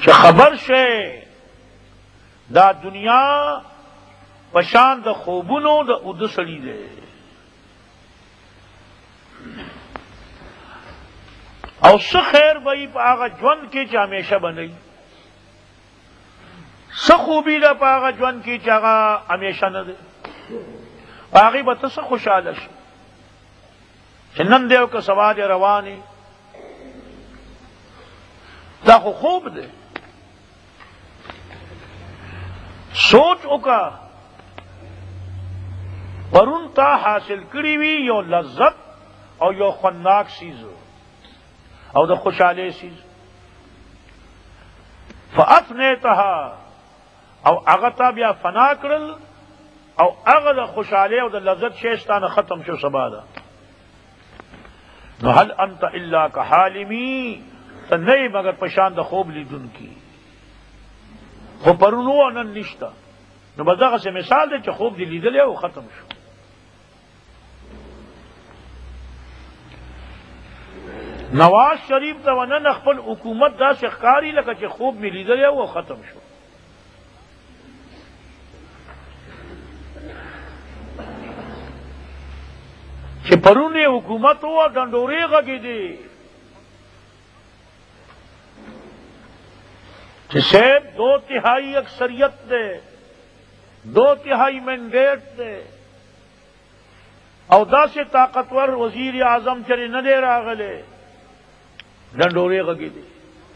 چې خبر شي دا دنیا پشان د خوبونو د اوده سړي دی او څه خیر به یې په هغه ژوند کې چې همیشه به نه وي، څه خوبي ده په هغه ژوند کې چې هغه همیشه نه دی، په هغې به ته څه خوشحاله شي چې نن دی او که سبا دی روانې، دا خو خوب دی. سوچ وکړه پرون تا حاصل کړی وي یو لذت او یو خوندناک سیز او د خوشحالۍ سیز، فافنیتها او هغه تا بیا فنا کړل او هغه د خوشحالۍ او د لذت شی ستانه ختم شو سبا ده، نو هل انت الا کحالمی، ته نه یې مګر پشان د خوب لیدونکي، خو پرون و نن نشته، نو بس دغسې مثال دی چې خوب دې لیدلی او ختم شو. نواز شریف ته ونن خپل حکومت داسې ښکاري لکه چې خوب مې لیدلی او ختم شو. چې پرون یې حکومت و ډنډورې غږېدې کہ صاحب 2/3 اکثریت دے، 2/3 مینڈیٹ دے او دا سے طاقتور وزیر اعظم چرے نہ دے راغلے ڈنڈورے غگی دے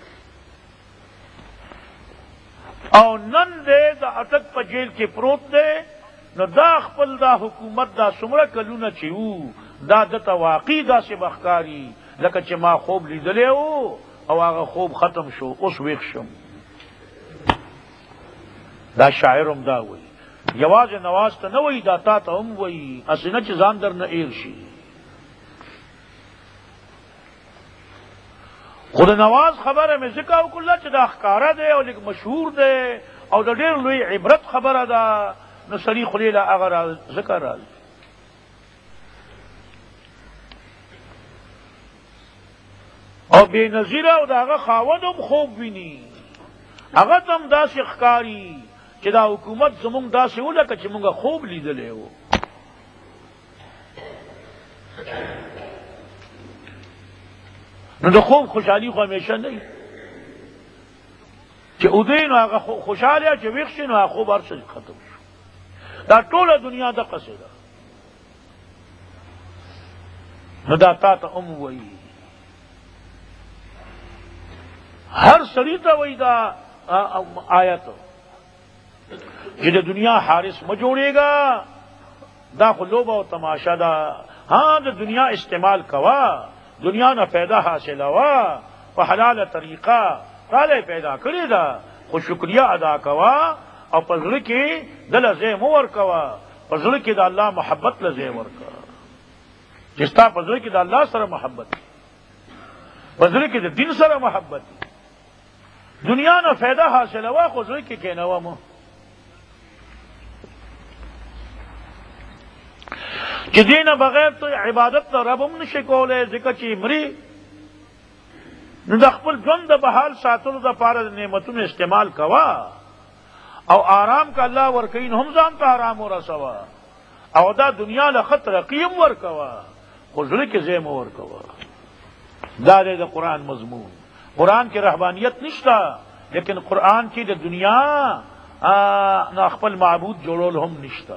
او نن دے دا اٹک پا جیل کے پروت دے، نو دا خپل دا حکومت دا سمرہ کلونه چیو دا دتا واقعی دا سے بخکاری لکه چې ما خوب لیدلے ہو او هغه خوب ختم شو اوس ویښ شم. دا شاعرم دا وی یواز نواز ته نه وی، دا تا ته هم وی، اصل نه چې ځان در نه ایر شي. خود نواز خبره مې ځکه وکړله چې دا ښکاره دی او لږ مشهور دی او د ډېر لوی عبرت خبره ده، نو سړي خولې له هغه ځکه راځي. او بې نظیره او د هغه خاوند هم خوب ویني، هغه ته هم داسې ښکاري چې دا حکومت زمونږ داسې و لکه چې مونږ خوب لیدلی و. نو د خوب خوشحالي خو همیشه نه وي چې اودی نو هغه خوشحاله چې ویښ شي نو هغه خوب هر څه ختم شو. دا ټوله دنیا دقسې ده. نو دا تا ته هم وایي ہر سړي ته وایي دا آیت چې د دنیا حارس مه جوړېږه، دا خو لوبه او تماشا ده. ہاں د دنیا استعمال کوا، دنیا نه پیدا حاصلوا په حلاله طریقه، تاله پیدا کړې ده، خو شکریہ ادا کوا او په زړه کې دله ځای مه ورکوه، په زړه کې د الله محبت له ځای ورکوه چې ستا په زړه کې د الله سره محبت، په زړه کې د دین سره محبت، دنیا نه فایده حاصلوا خو زړه کې کېنوه مه. چې دینه بغیر ته عبادت ته رب هم نشي کولی، ځکه چې مري نو د خپل ژوند د بحال ساتلو دپاره د نعمتونو استعمال کوه او آرام که الله ورکوي نو هم ځان ته آرام ورسوه او دا دنیا له ښه ترقي هم ورکوه، خو زړه کې ځای مه ورکوه. دا دی د قرآن مضمون. قرآن کې رهبانیت نشته، لیکن قرآن کې د دنیا نه خپل معبود جوړول هم نشته.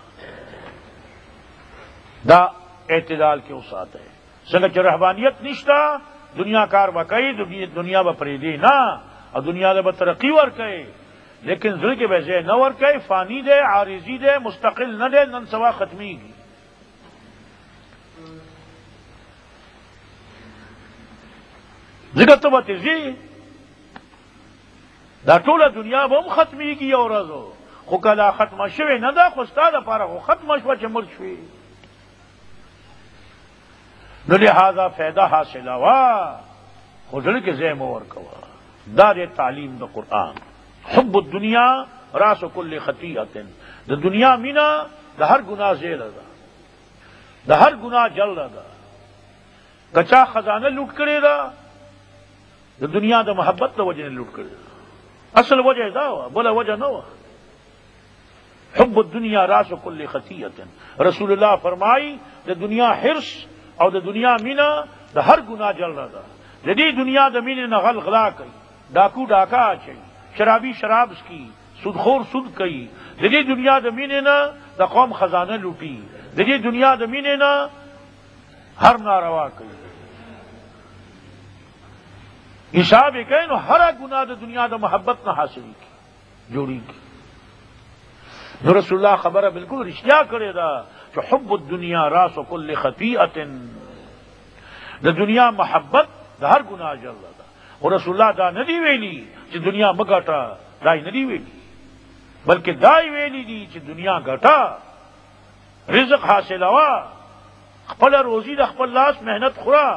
دا اعتدال کې وساته، څنګه چې رهبانیت نشته دنیا کار وکړي، دنیا به پرېږدي نه او دنیا له به ترقي ورکړي، لیکن زړه کې به ځای نه ورکړي، فانی دی، عارضي دی، مستقل نه دی، نن سبا ختمیږي. ځکه ته به تېځې دا ټوله دنیا به هم ختمیږي یو ورځ، خو که لا ختمه شوې نه ده خو ستا دپاره خو ختمه شوه چې مړ شوې. نو لہذا فائدہ حاصل ہوا خو زړه کې ځای مه ورکوه. دا دی تعلیم د قرآن. حب الدنیا راس کل خطیئة، د دنیا مینا د هر ګناه زیره ده، د هر ګناه جلده ده. که چا خزانه لوټ کړې ده د دنیا د محبت د وجې نه لوټ کړې ده. اصل وجہ دا ہوا، بولا وجہ نہ ہوا. حب الدنیا راس کل خطیئت. رسول اللہ فرمائی دا دنیا حرص اور دا دنیا مینا دا ہر گناہ جل رہا تھا. جدی دنیا دا مینے نہ غل غلا کئی، ڈاکو ڈاکا چئی، شرابی شراب کی، سودخور سود کئی. جدی دنیا دا مینے نہ دا قوم خزانہ لوٹی. جدی دنیا دا مینے نہ ہر ناروا کئی. حساب کہیں نو ہر گناہ دا دنیا دا محبت نہ حاصلی کی جوڑی کی. جو رسول اللہ خبر بالکل رشتہ کرے دا جو حب الدنیا راس کل خطیئت. دا دنیا محبت دا ہر گناہ جل رہا دا. اور رسول اللہ دا ندی ویلی چی دنیا مگٹا، دائی ندی ویلی، بلکہ دائی ویلی دی چی دنیا گٹا، رزق حاصل ہوا، خپل روزی دا خپل لاس محنت خورا،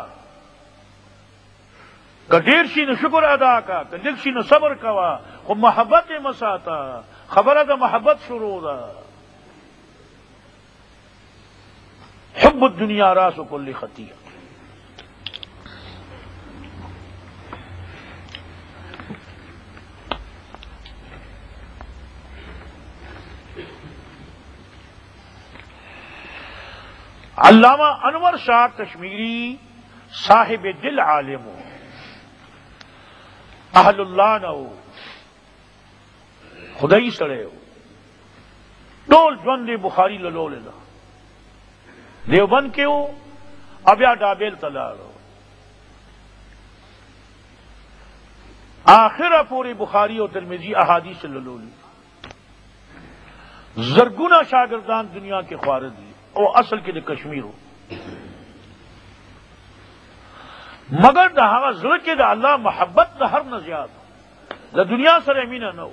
کدیر شی نو شکر ادا کا، کدیر شی نو صبر کوا، خو محبت مساتا، خبر دا محبت شروع دا. حب الدنیا راس کل خطیئت. علامہ انور شاہ کشمیری صاحب دل عالم ہو، اہل اللہ نہ ہو، خدائی سڑے ہو، ٹول جوند بخاری للو لینا دیوبند کے ہو، ابیا ڈابیل تلار ہو، آخر پوری بخاری اور ترمذی احادیث للو لی. زرگنا شاگردان دنیا کے خوارد دی او اصل کے کشمیر ہو، مگر دا ہوا زر کے دا اللہ محبت دا ہر نہ زیادہ دا دنیا سر امینہ نہ ہو.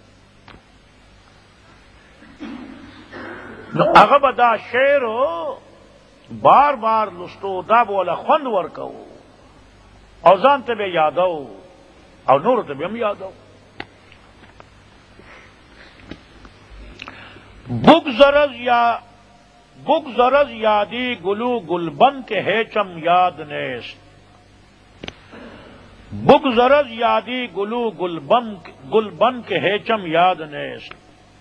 اغب دا شعر ہو بار بار لستو دا بولا خوند ورکو او ځان ته به یادو او نور ته به هم یادو. بگذرز یادی گلو گلبن کے ہے چم یاد نیست. بگذرز یادی گلو گلبن کے ہے چم یاد نیست.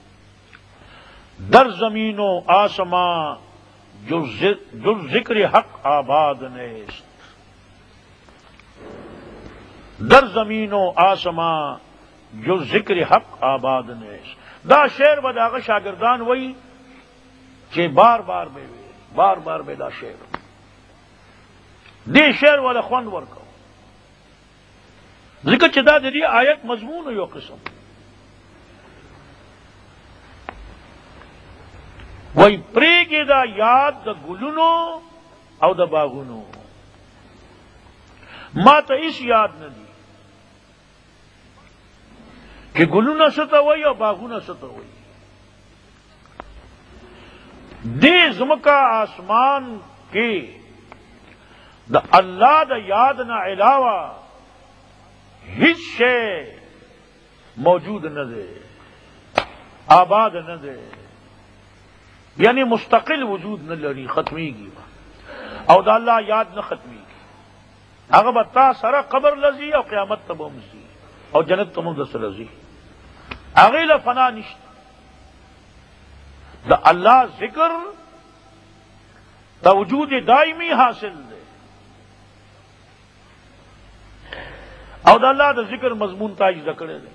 در زمین و آسمان جو ذکر حق آباد نیست. در زمین و آسمان جو ذکر حق آباد نیست. دا شعر بداغ شاگردان وئی کہ بار بار بے دا شعر دی شعر والا خوند ورکو ذکر چدا دی آیت مضمون یو قسم وہی پریگی دا یاد دا گلونو او دا باغونو ما تا اس یاد نہ دی کہ گلونا ستا ہوئی اور باغونا ستا ہوئی. دے زمکا آسمان کے دا اللہ دا یاد نہ علاوہ ہیچ شے موجود نہ دے، آباد نہ دے، یعنی مستقل وجود نہ لڑی ختمی گی او دا اللہ یاد نہ ختمی گی. اگر بتا سارا قبر لذی اور قیامت تب مزی اور جنت تم دس رضی اغیل فنا نشت. دا اللہ ذکر دا وجود دائمی حاصل دے اور دا اللہ دا ذکر مضمون تاج دکڑے دے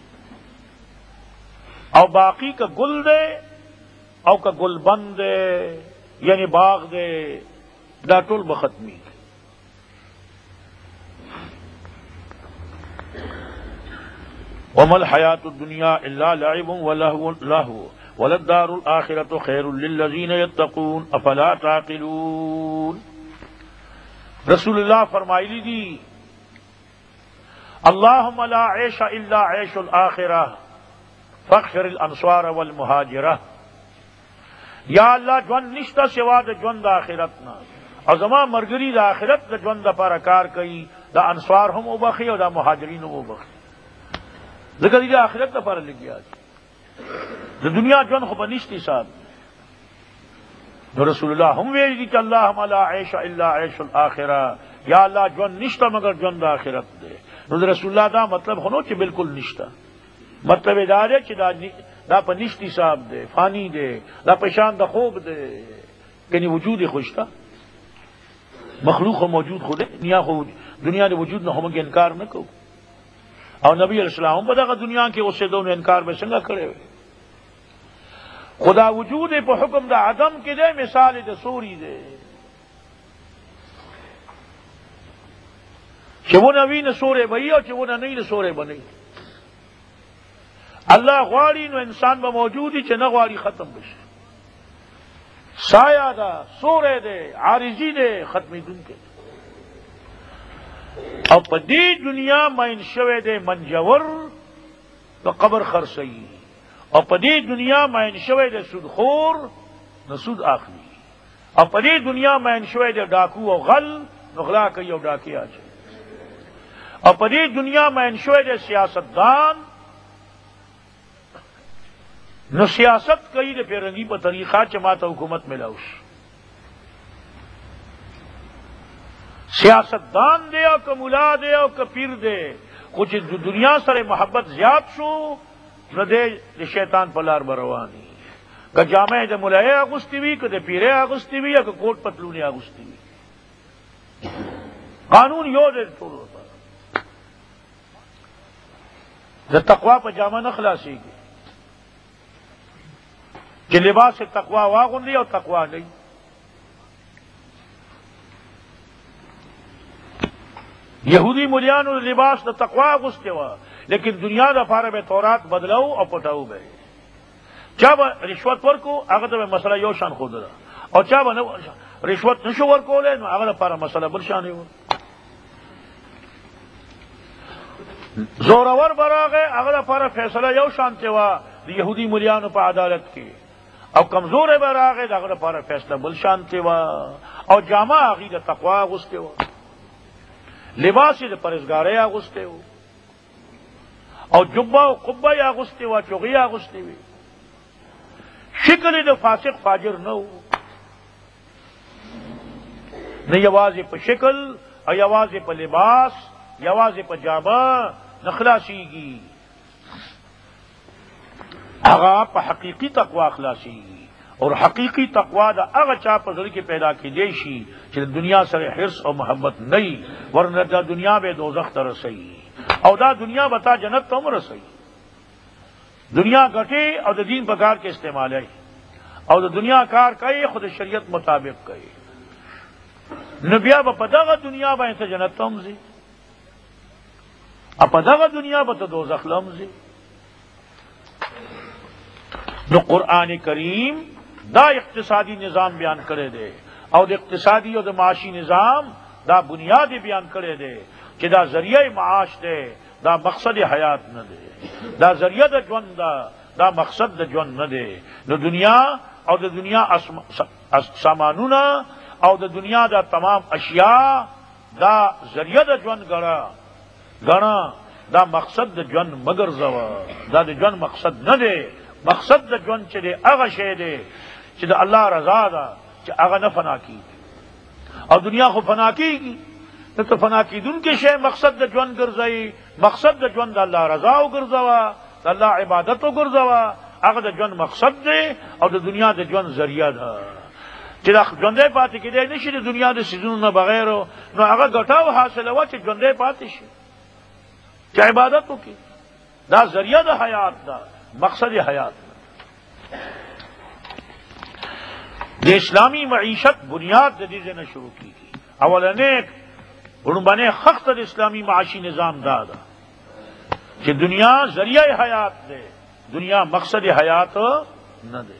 اور باقی کا گل دے او کا گل بند دے یعنی باغ دے دا ٹول بختمی دے. وما الحیات الدنیا الا لعب ولہو وللدار الآخرۃ خیر للذین یتقون افلا تعقلون. رسول اللہ فرمائی دی اللہم لا عیش الا عیش الآخرہ فاغفر الانصار والمہاجرہ. یا اللہ جون نشتا سوا دا جون دا آخرتنا اور زما مرگری دا آخرت دا جون دا پارکار کئی دا انصار ہم او بخی اور دا مہاجرین ہم او بخی. ذکر یہ آخرت کا پارا لکھ گیا جو دنیا جون خو بنشتی صاحب جو رسول اللہ ہم ویج دی کہ اللہ لا عیش الا عیش الآخرہ. یا اللہ جون نشتا مگر جون دا آخرت دے. رسول اللہ دا مطلب ہنو کہ بالکل نشتا مطلب ادارے کہ دا پا نشتی صاحب دے فانی دے دا پشان دا خوب دے کہ وجود خوش تھا مخلوق و موجود خود ہے دنیا نے وجود نہ ہونے کے انکار نہ کرو اور نبی علیہ السلام پتا کہ دنیا کے اس سے دونوں انکار میں سنگا کھڑے ہوئے خدا وجود پہ حکم دا عدم کے دے مثال دے سوری دے کہ وہ نبی نے سورے بھئی اور کہ وہ نبی نے سورے بنی اللہ غواړي نو انسان به موجودی چې نه غواړي ختم بشي سایه دا سورې دی عارضی دی ختمی دن کے او په دې دنیا ماین شوه دی منجور تو قبر خرسئی او په دې دنیا ماین شوه دی سودخور نو سود اخلي او په دې دنیا ماین شوه دی ډاکو او غل نو غلا کوي او ډاکی اچي او په دې دنیا ماین شوه دی سیاستدان نو سیاست کئی دے پیرنگی پا طریقہ چماتا حکومت میں لاؤش سیاست دان دے او کہ ملا دے او کہ پیر دے کچھ دنیا سر محبت زیاد شو نہ دے شیطان پلار بروانی کہ جامع دے ملائے آگستی بھی کہ دے پیرے آگستی بھی یا کہ کوٹ پتلونے آگستی بھی قانون یو دے چھوڑ ہوتا دے تقوی پا جامع نخلاسی گی کہ لباس سے تقوا واغن دی اور تقوا نہیں یہودی ملیان لباس دا تقوا گستے ہوا لیکن دنیا دا پارے میں تورات بدلاؤ اور پٹاؤ بے جب رشوت ور کو اگر تو مسئلہ یو شان خود رہا اور جب رشوت نشو ور کو لے اگر پارا مسئلہ برشانے ہو زورور برا گئے اگر پارا فیصلہ یو شانتے ہوا یہودی ملیان پا عدالت کی او کمزور ہے برا گئے اگر پارا فیصلہ بل شانتے ہوا اور جامع آگی دا تقوا گستے ہوا لباسی دا پرزگارے آگستے ہو اور جبہ و قبہ آگستے ہوا چوغی آگستے ہوئی شکل دا فاسق فاجر نہ ہو نہ یوازی پا شکل اور یوازی پا لباس یوازی پا جامع نخلاسی گی اغا پا حقیقی تقوی اخلاسی گی اور حقیقی تقوی دا اغا چاہ پا ذری کے پیدا کی دیشی کہ دنیا سر حرص اور محبت نہیں ورنہ دا دنیا بے دوزخ تا رسئی اور دا دنیا بتا جنت تم رسئی دنیا گھٹے اور دا دین پکار کے استعمال ہے اور دا دنیا کار کئی خود شریعت مطابق کئی نبیا با پدغا دنیا با انتا جنت تمزی اپدغا دنیا با تا دوزخ لمزی نو قرآن کریم دا اقتصادی نظام بیان کرے دے اور اقتصادی اور معاشی نظام دا بنیادی بیان کرے دے کہ دا ذریعہ معاش دے دا مقصد حیات نہ دے دا ذریعہ دا جون دا مقصد دا جون نہ دے نو دنیا اور دا دنیا سامانونا اور دا دنیا دا تمام اشیاء دا ذریعہ دا جون گڑا دا مقصد دا جون مگر زوا دا جون مقصد نہ دے مقصد دا جون چلے اغا شے دے چلے اللہ رضا دا چلے اغا نہ فنا کی اور دنیا کو فنا کی گی تو فنا کی دن کے شے مقصد دا جون گرزائی مقصد دا جون دا اللہ رضا گرزوا دا اللہ عبادت گرزوا اغا دا جون مقصد دے اور دا دنیا دا جون ذریعہ دا چلے جوندے پاتی کی دے نشی دا دنیا دا سیزون نہ بغیر ہو نو اغا گٹاو حاصل ہوا چلے جوندے پاتی شی چلے عبادتو کی دا ذریعہ دا حیات دا مقصد حیات یہ اسلامی معیشت بنیاد جدید نے شروع کی تھی اول بنے خخت اسلامی معاشی نظام دادا کہ دنیا ذریعہ حیات دے دنیا مقصد حیات نہ دے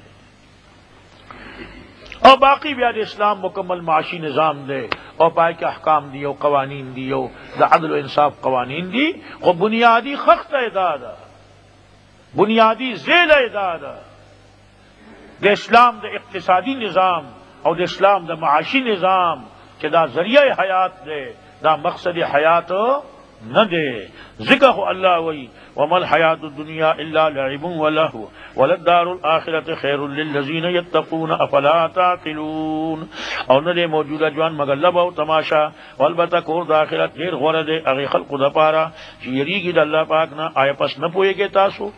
اور باقی بیاد اسلام مکمل معاشی نظام دے اور پائے کے احکام دیو قوانین دیو دا عدل و انصاف قوانین دی اور بنیادی خخت دادا بنیادی ذیل اداد دا اسلام دا اقتصادی نظام اور دا اسلام دا معاشی نظام کہ دا ذریعہ حیات دے دا مقصد حیات نہ دے. ذکر ہو اللہ وی وما الحیات الدنیا الا لعب ولہو وللدار الآخرۃ خیر للذین یتقون افلا تعقلون. اور نہ دے موجودہ جوان مگر لب او تماشا والبتہ کور د آخرت ډیر غوره دے هغه خلقو د پاره چې یریږي د الله پاک نه. آیا پس نه پوهیږئ تاسو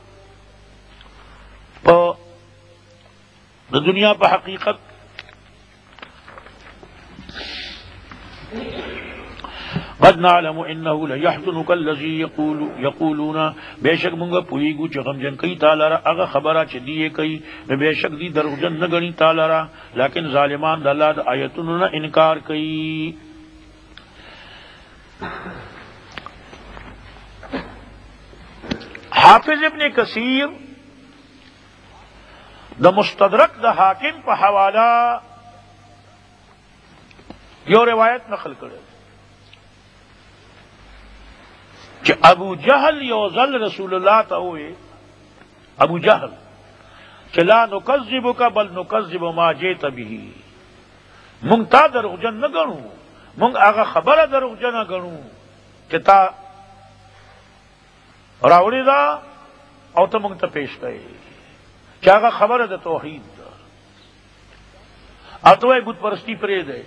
په د دنیا په حقیقت؟ قد نعلم انه ليحزنك الذي يقولون بے شک منگا پوئیگو چه غمجن کئی تالارا اغا خبرہ چه دیئے کئی بے شک دی دروغجن نگنی تالارا لیکن ظالمان دا اللہ دا آیتون انکار کئی. حافظ ابن کثیر دا مستدرک دا حاکم پا حوالہ یو روایت نقل کرے کہ ابو جہل یوزل رسول اللہ تا ہوئے ابو جہل کہ لا نکذبک بل نکذب ما جیت به منگ تا دروغجن نہ گنو منگ آگا خبر دروغجن نہ گنو کہ تا راوڑی دا او تا منگ تا پیش گئے کہ آگا خبر دا توحید دا اتوائے بت پرستی پرے دے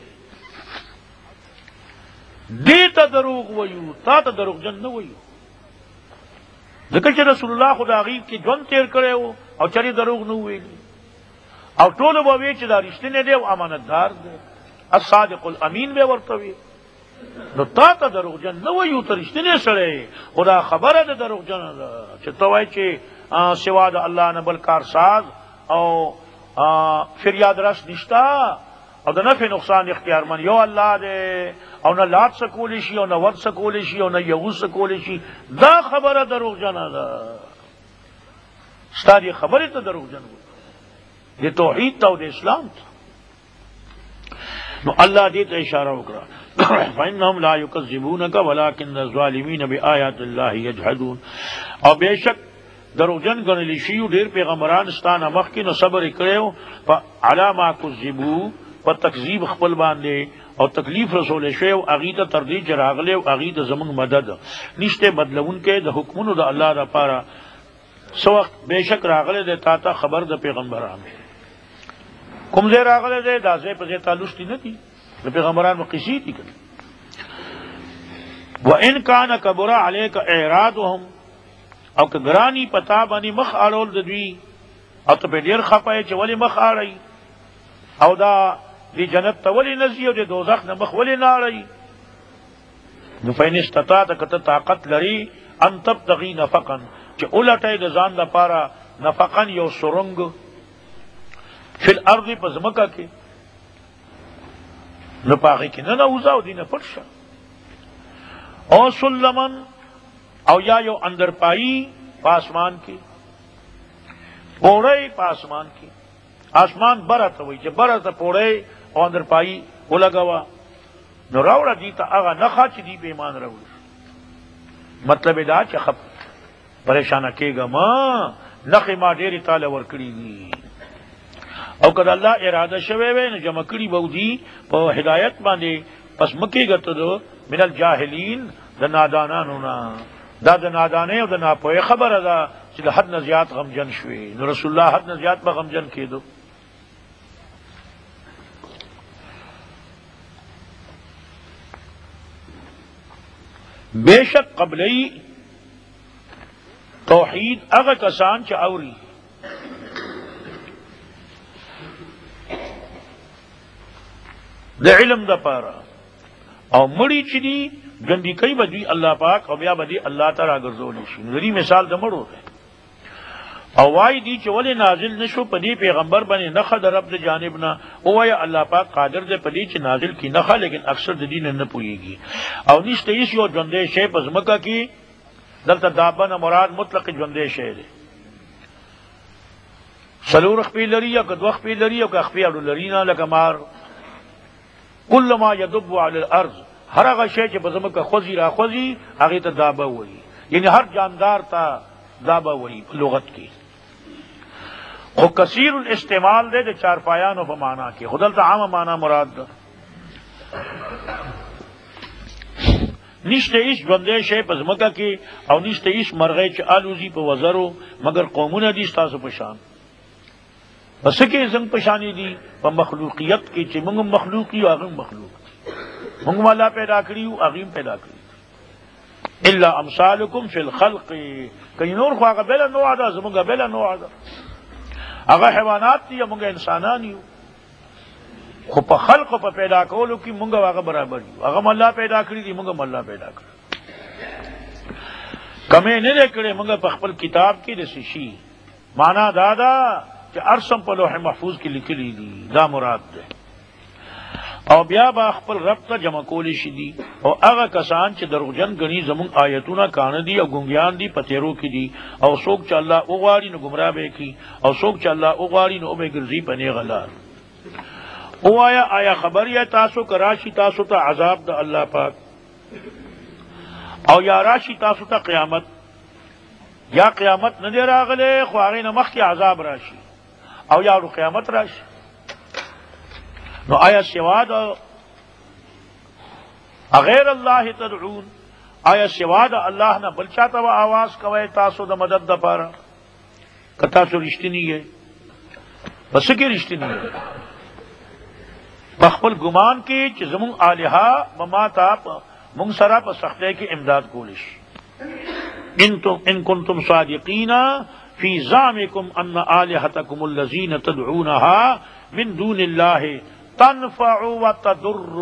دیتا دروغ ویو تا تا دروغ جن نہ ویو. ذکر کہ رسول اللہ خدا غیب کی جون تیر کرے ہو او چری دروغ نہ ہوئے او ټول به وی چې دا رښتینه دی او امانتدار دی الصادق الامین به ورته وی. نو تا ته دروغ جن نہ ویو ته رښتینه سره خدا خبره ده دروغ جن چې تو وای چې سوا د الله نه بل کار ساز او فریاد رس نشتا او د نفع نقصان اختیار من یو الله دے او نہ لات سکولی شي او نہ ور سکولی شي او نہ یغوس سکولی شي. دا خبره دروغ جنا ده ستاری خبره ته دروغ جن دی توحید تا او د اسلام تا. نو اللہ دې ته اشاره وکړه فإنهم لا يكذبونك ولكن الظالمين بآيات الله يجحدون. او بے شک دروغجن ګڼل شي ډیر پیغمبران ستانه مخکې نو صبر کړو علامه کذبوا پر تکذیب خپل باندې او تکلیف رسول شیو اغیته تردید راغله او اغیته زمون مدد نشته بدلون کې د حکمونو د الله لپاره سو وخت بشک راغله د تا ته خبر د پیغمبرانو کوم ځای راغله ده داسې په تعلق نه دي د پیغمبرانو قصې دي. وان کان کبر علیک اعراضهم او کګرانی پتا باندې مخ اړول د دوی او ته ډیر خپای چې ولی مخ اړای او دا دی جنت تولی نزی او دی دوزخ نمخ ولی ناڑی. نو فین استطاعت کتا طاقت لری ان تبتغی نفقا چه اولٹای دزان دا پارا نفقا یو سرنگ فی الارض پزمکا کی نو پاقی کی ننوزا او دی نپرشا او سلمن او یا یو اندر پائی پاسمان کی پوڑای پاسمان کی آسمان برت ہوئی جب برت پوڑے او اندر پائی وہ لگوا نو راوڑا دیتا آغا نخا چی دی بیمان راوڑا. مطلب دا چی خب پریشانہ کے گا ماں نخی ما دیری تالا ورکڑی دی او کد اللہ ارادہ شوے وے نو جمع کڑی باو دی پا ہدایت باندے پس مکی گا تو دو من الجاہلین دا نادانانونا دا نادانے او دا ناپوئے خبر دا چی دا حد نزیات غمجن شوے. نو رسول اللہ حد نزیات با غمجن کی دو. بے شک قبلی توحید اگر کسان چاوری دا علم دا پارا او مڑی چی گندی کئی بدوی اللہ پاک او بیا بدی اللہ تعالی گرزولی شی. نظری مثال دا مڑو ہے او وائی دی چی ولی نازل نشو پدی پیغمبر بنی نخا دا رب دا جانبنا او وائی اللہ پاک قادر دے پدی چی نازل کی نخا لیکن اکثر دا دین نپوئی گی او نیشتے اس یو جوندے شے پزمکا کی دلتا دابن مراد مطلق جوندے شے دے سلور اخپی لری یا کدو اخپی لری یا اخپی اڑو لرینا لکا مار کل ما یدب علی الارض ہر اگا شے چی پزمکا خوزی را خوزی اگیتا دابا ہوئی یعنی ہر جاندار تا دابا ہوئی لغت کی خو کثیر الاستعمال دے دے چار پایانو پا مانا کی خودلتا عام مانا مراد دا نشته ایش ژوندی شی په ځمکه کې او نشته ایش مرغۍ چې الوزي په وزرو مگر قومونه دي ستاسو په شان. پس کې زنګ په شانې دي په مخلوقیت کې چې موږ مخلوق یو هغه مخلوق موږ الله پیدا کړی او هغه پیدا کړی. الا امثالکم فی الخلق کای نور خو هغه بل نوع ده زموږ بل نوع ده هغه حیوانات دي موږ انسانان یو خو په خلق په پیدا کولو کې موږ هغه برابر یو هغه الله پیدا کړی دي موږ الله پیدا کړی کمه نه کړې موږ په خپل کتاب کې د شي معنا دادا چې ارسم په لوح محفوظ کې لیکلي دي دا مراد ده او بیا با خپل رب ته جمع کولی شي دي او هغه کسان چې دروغجن غني زمون آیتونه کان دي او ګونګیان دي پتیرو کې دي او څوک چې الله اوغاړي نو گمراه به کی او څوک چې الله اوغاړي نو به ګرځي پنه غلار. او آیا خبر یا تاسو کراشی تاسو ته عذاب د الله پاک او یا راشی تاسو ته قیامت یا قیامت نه دی راغله خو هغه نه مخکې عذاب راشي او یا قیامت راشي نو آیا سوا د غیر الله تدعون آیا سوا د الله نه بل چاته आवाज کوي تاسو د مدد لپاره کتا سو رښتینی ہے پس کې رښتینی ہے بخبل گمان کی چې زمون الہا بما تاپ مون سرا په سخته کې امداد کولیش ان کنتم صادقین فی زعمکم ان الہتکم الذین تدعونها من دون اللہ تنفع وتضر.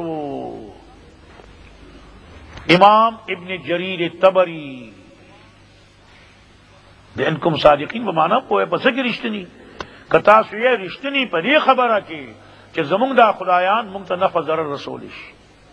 امام ابن جریر الطبری انکم صادقین بمانا پوئے پس کی رشتنی کتا سوئے رشتنی پر یہ خبر کی کہ زمونږ دا خدایان مونږ ته نفع ضرر رسول شي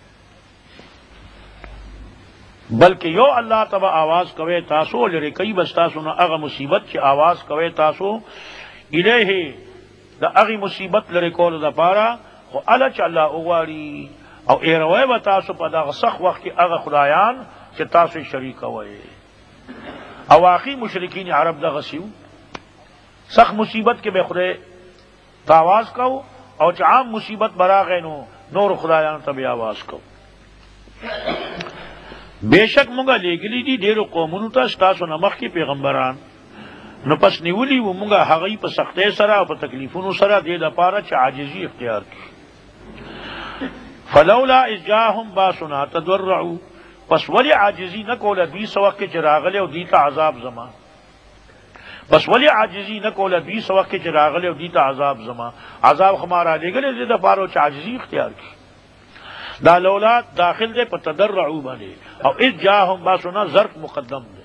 بلکې یو الله تبا आवाज کوي تاسو لري کوي بس تاسو نه هغه مصیبت چې आवाज کوي تاسو الیه دا هغه مصیبت لري کول د پاره خو الله چې الله اوغاړي او ایروي و تاسو په دغه سخت وخت کې هغه خدایان چې تاسو شریک وای او اخی مشرکین عرب دغه سیو سخت مصیبت کې به خدای تاواز کو او چې عام مصیبت براغې نو نور خدایانو ته بیا आवाज کو. بیشک مونږه لګلی دي ډېر قومونو ته تاسو نه مخکې پیغمبران نو پس نیولی و مونږه هغه په سختۍ سره او په تکلیفونو سره دې د پاره چې عاجزي اختیار کړي. فلولا اذ جاءهم باسنا تضرعوا پس ولی عاجزی نہ کوله دوی سوق کې چراغله او دیتا عذاب زما بس ولی عاجزی نہ کوله دوی سوق کې چراغله او دیتا عذاب زما عذاب خمارا لګلې دې د پاره چې عاجزی اختیار کړي. دا لولا داخل دے پر تضرعوا باندې او اذ جاءهم باسنا ظرف مقدم دے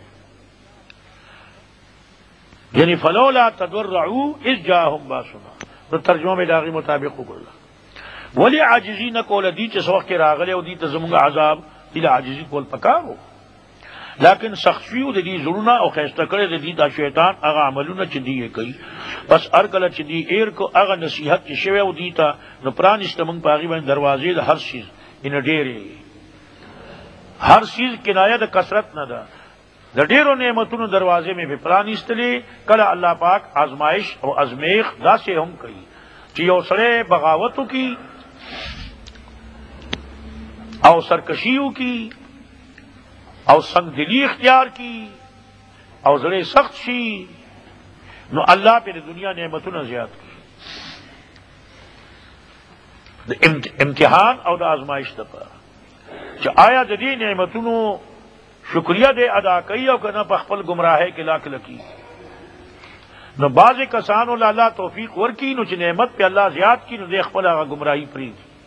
یعنی فلولا تضرعوا اذ جاءهم باسنا تو ترجمه میں داغی مطابق وګورل ولی عاجزی نہ کوله دی چې سوق کې راغله او دیتا زموږ عذاب دې عاجزی کول پکارو لیکن سخفیو د دې زړونه او خیسته کړي د دې د شیطان هغه عملونه چې دی کوي بس هر کله چې دی ایر کو هغه نصیحت چې شوی او دیتا نو پرانیست موږ پاغي باندې دروازې د هر شي ان ډېرې هر چیز کنایه د کثرت نه ده د ډېرو نعمتونو دروازې مې په پرانیستلې کله الله پاک آزمائش او ازمیخ داسې هم کوي چې یو سره بغاوتو کی او سرکشیو کی او سنگ دلی اختیار کی او زړه سخت شي نو الله په دنیا نعمتونه زیات کی د امتحان او د آزمائش دپاره چې آیا د دې نعمتونو شکریہ دے ادا کوي او کنه په خپل گمراهۍ کې لاک لکی نو بعض کسانو الله توفیق ورکی نو چې نعمت په الله زیات کی نو د خپل هغه گمراهی پری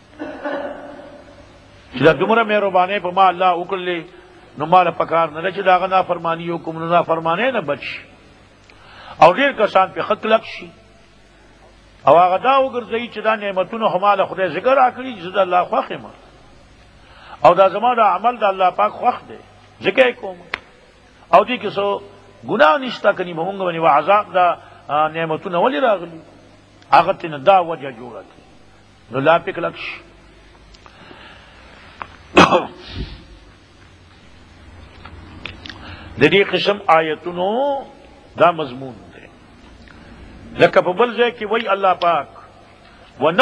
چې دا دومره مهربانه په ما الله وکړلې نو مال پکار نه چې دا غنا فرمانی او کوم نه فرمانه نه بچ او ډیر کسان په خط لک شي او هغه دا وګرځي چې دا نعمتونه هماله خدای ذکر راکړي چې دا الله خوښه ما او دا زموږ عمل د الله پاک خوښ دی ذکر کوم او دې کې سو ګناه نشته کني موږ باندې عذاب دا نعمتونه ولې راغلي هغه تنه دا وجه جوړه نو لا پک لک د دې قسم آیتونو دا مضمون دی لکه په بل ځای کې وایي الله پاک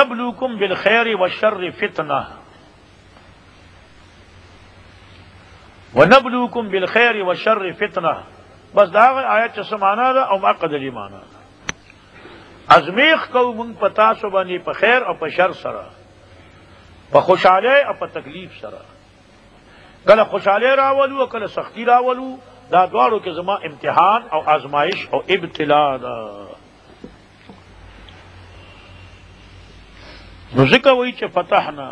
ونبلوکم بالخير والشر فتنه وَنَبْلُوكُمْ بِالْخَيْرِ وَالشَّرِّ فِتْنَةً. بس دا آیت چ سمانا دا او ما قدری مانا ازمیخ کو من پتا سو بانی په خیر او په شر سره، په خوشاله او په تکلیف سره. کله خوشاله راولو او کله سختی راولو، دا دواړو کې زما امتحان او آزمائش او ابتلا دا. نو ذکر وی چې فتحنا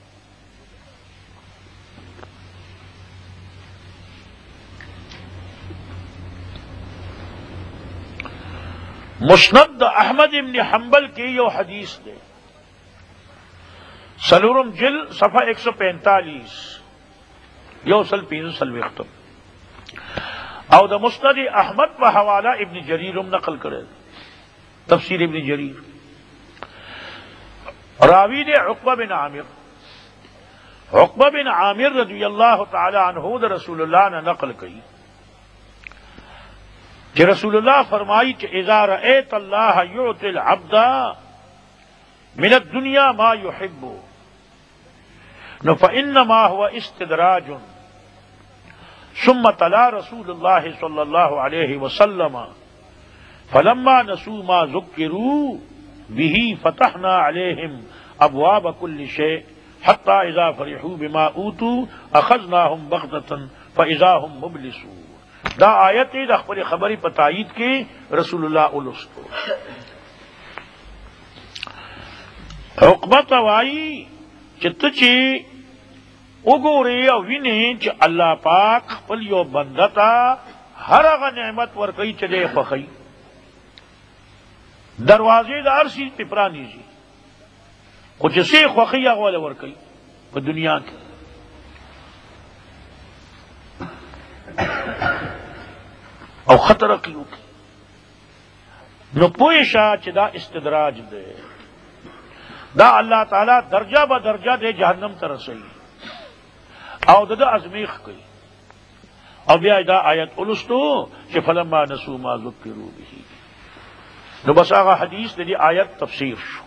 مسند احمد ابن حنبل کی یو حدیث دے سلورم جل صفحہ 145 یو سل 500 ختم او دا مسند احمد و حوالہ ابن جریر نقل کرے تفسیر ابن جریر. راوی نے عقبہ بن عامر رضی اللہ تعالی عنہ دا رسول اللہ نے نقل کی کہ رسول اللہ فرمائی کہ اذا رأیت اللہ یعطی العبد من الدنیا ما یحب فإنما هو استدراج. ثم تلا رسول اللہ صلی اللہ علیہ وسلم فلما نسوا ما ذکروا به فتحنا علیہم ابواب کل شیء حتی اذا فرحوا بما اوتوا اخذناهم بغتة فاذا هم مبلسون. دا آیت دا خبر خبری پتائید کی رسول اللہ الستو. عقبہ وائی چی اگوری او وینی چی اللہ پاک خپل یو بندتا ہر اغا نعمت ورکی چلے خوخی دروازے دا ارسی پپرانی جی کچھ سی خوخی اغوال ورکی پا دنیا کی او خطر کیوں کی نو پوشا چی دا استدراج دے دا اللہ تعالی درجہ با درجہ دے جہنم ترسئی او دا ازمیخ کی او بیا دا آیت الستو چی فلما نسوا ما ذکروا به. نو بس آغا حدیث دے دی آیت تفسیر شو.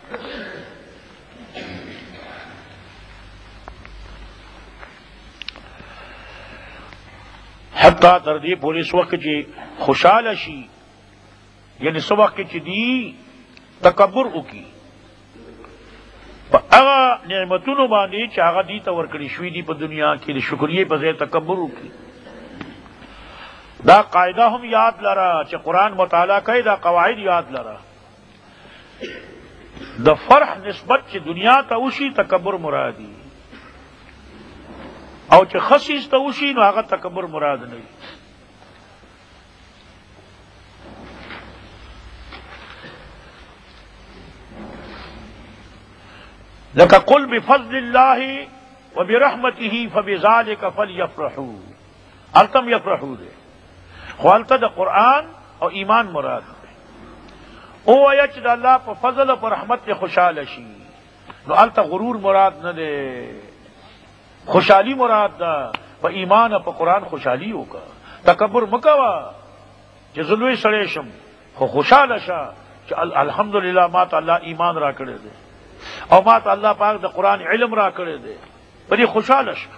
حتی تردی پولیس وقت چی خوشحال شی یعنی سو وقت چی دی تکبر اکی پا اغا نعمتونو باندی چی آغا دی تا ورکڑی شوی دی پا دنیا کی دی شکریه پا زی تکبر اکی. دا قاعدہ ہم یاد لرا چی قرآن مطالعہ کئی دا قواعد یاد لرا. دا فرح نسبت چی دنیا تا اوشی تکبر مرادی او چې خصیص ته وشي نو هغه تکبر مراد نه وي. لکه قل بفضل الله وبرحمته فبذلك فليفرحوا. التم یفرحوا دے خو الته د قرآن او ایمان مراد ده. او آیا چې د الله په فضل او په رحمت کې خوشاله شي نو الته غرور مراد نه ده، خوشحالی مراد دا. پا ایمان پا قرآن خوشحالی ہوگا. تکبر مکوا چی ظلوی سڑیشم خو خوشحال شا چی الحمدللہ ما تا اللہ ایمان را کرے دے او ما تا اللہ پاک دا قرآن علم را کرے دے بڑی خوشحال شا.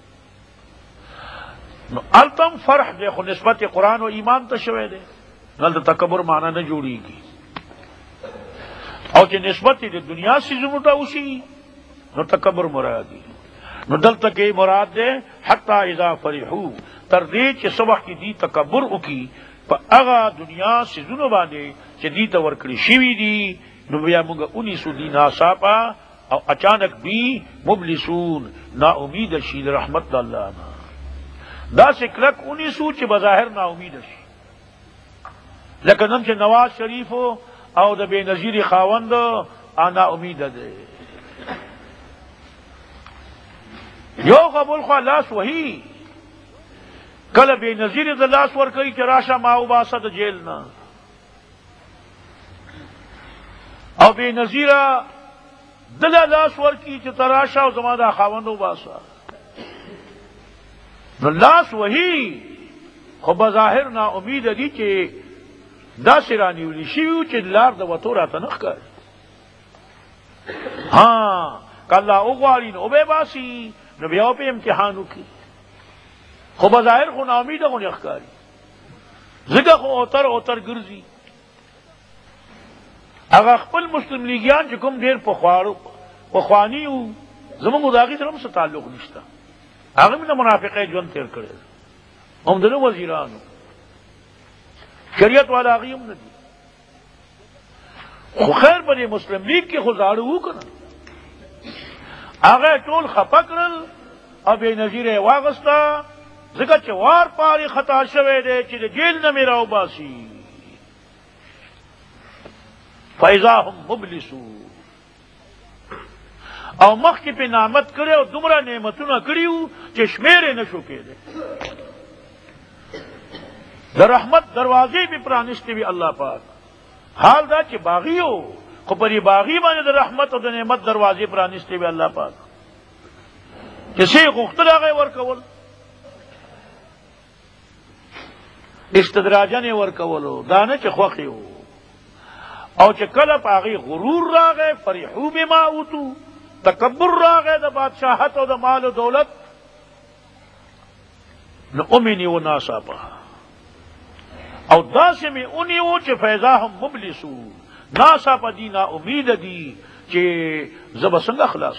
نو التم فرح دے خو نسبت قرآن و ایمان تا شوے دے نل دا تکبر مانا نہ جوڑی گی. او چی نسبت دے دنیا سی زمتا اسی نو تکبر مرادی. نو دلتا کہ مراد دے حتی اذا فرحو تردی چی صبح کی دی تکبر اکی پا اغا دنیا سی زنو باندے چی دی تا ورکڑی شیوی دی نو بیا منگا انیسو دی ناساپا او اچانک بھی مبلسون نا امید شید رحمت دا اللہ نا. دا سکلک انیسو چی بظاہر نا امید شید لیکن ہم چی نواز شریفو او دا بے نظیر خاوند آنا امید دے یو قبول خواہ لاس وہی کل بے نظیر دا لاس ورکی چراشا ماو باسا دا جیلنا او بے نظیر دا لاس ورکی چراشا و زمان دا خاوندو باسا نو لاس وہی خو بظاہر نا امید دی چے دا سرانی ولی شیو چے لار دا وطور آتا نخ کر. ہاں کاللہ اغوارین او بے باسی نو بیاو پہ امتحانو کی خو بظاہر خو ناامید خو نخکاری ذکر خو اوتر گرزی اگر خپل مسلم لیگیان چې کوم ډیر پخوانی و زمونږ د هغې سره هم څه تعلق نشته هغه مې د منافقۍ ژوند تیر کړی هم د نه وزیرانو شریعت والا هغې هم نه دي خو خیر په دې مسلم لیگ کې خو زاړه وو که نه هغه ټول خفه کړل او بې نظیره یې واغسته ځکه چې وار پارې خطا شوی دی چې د جیل نه مې راوباسي فإذا هم مبلسون او مخکې پې نعمت کړی او دومره نعمتونه کړي وو چې شمېر یې نشو کېدی د رحمت دروازې پې پرانیستې وي الله پاک حال دا چې باغي و خو پر دې باغي باندې د رحمت او د نعمت دروازې پرانیستې وي الله پاک چې څه یې غوښتل هغه یې ورکول استدراجن یې ورکولو دا نه چې خوښې وو او چې کله په هغې غرور راغی فرحو بما اوتو تکبر راغی د بادشاهت او د مال و دولت نو امنیو ناصابه او داسې مې اونیو چې فیضا هم مبلسو ناصابه دي نا امید دي چې زه به څنګه خلاص